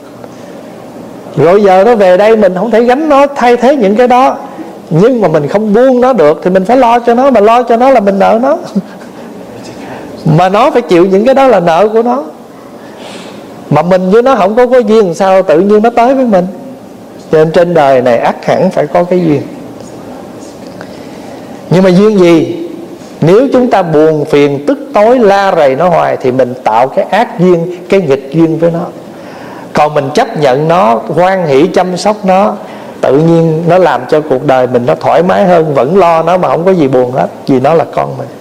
B: Rồi giờ nó về đây mình không thể gánh nó, thay thế những cái đó. Nhưng mà mình không buông nó được thì mình phải lo cho nó. Mà lo cho nó là mình nợ nó. Mà nó phải chịu những cái đó là nợ của nó. Mà mình với nó không có có duyên, sao tự nhiên nó tới với mình. Cho nên trên đời này ắt hẳn phải có cái duyên. Nhưng mà duyên gì? Nếu chúng ta buồn phiền tức tối la rầy nó hoài thì mình tạo cái ác duyên, cái nghịch duyên với nó. Còn mình chấp nhận nó, hoan hỷ chăm sóc nó, tự nhiên nó làm cho cuộc đời mình nó thoải mái hơn. Vẫn lo nó mà không có gì buồn hết, vì nó là con mình.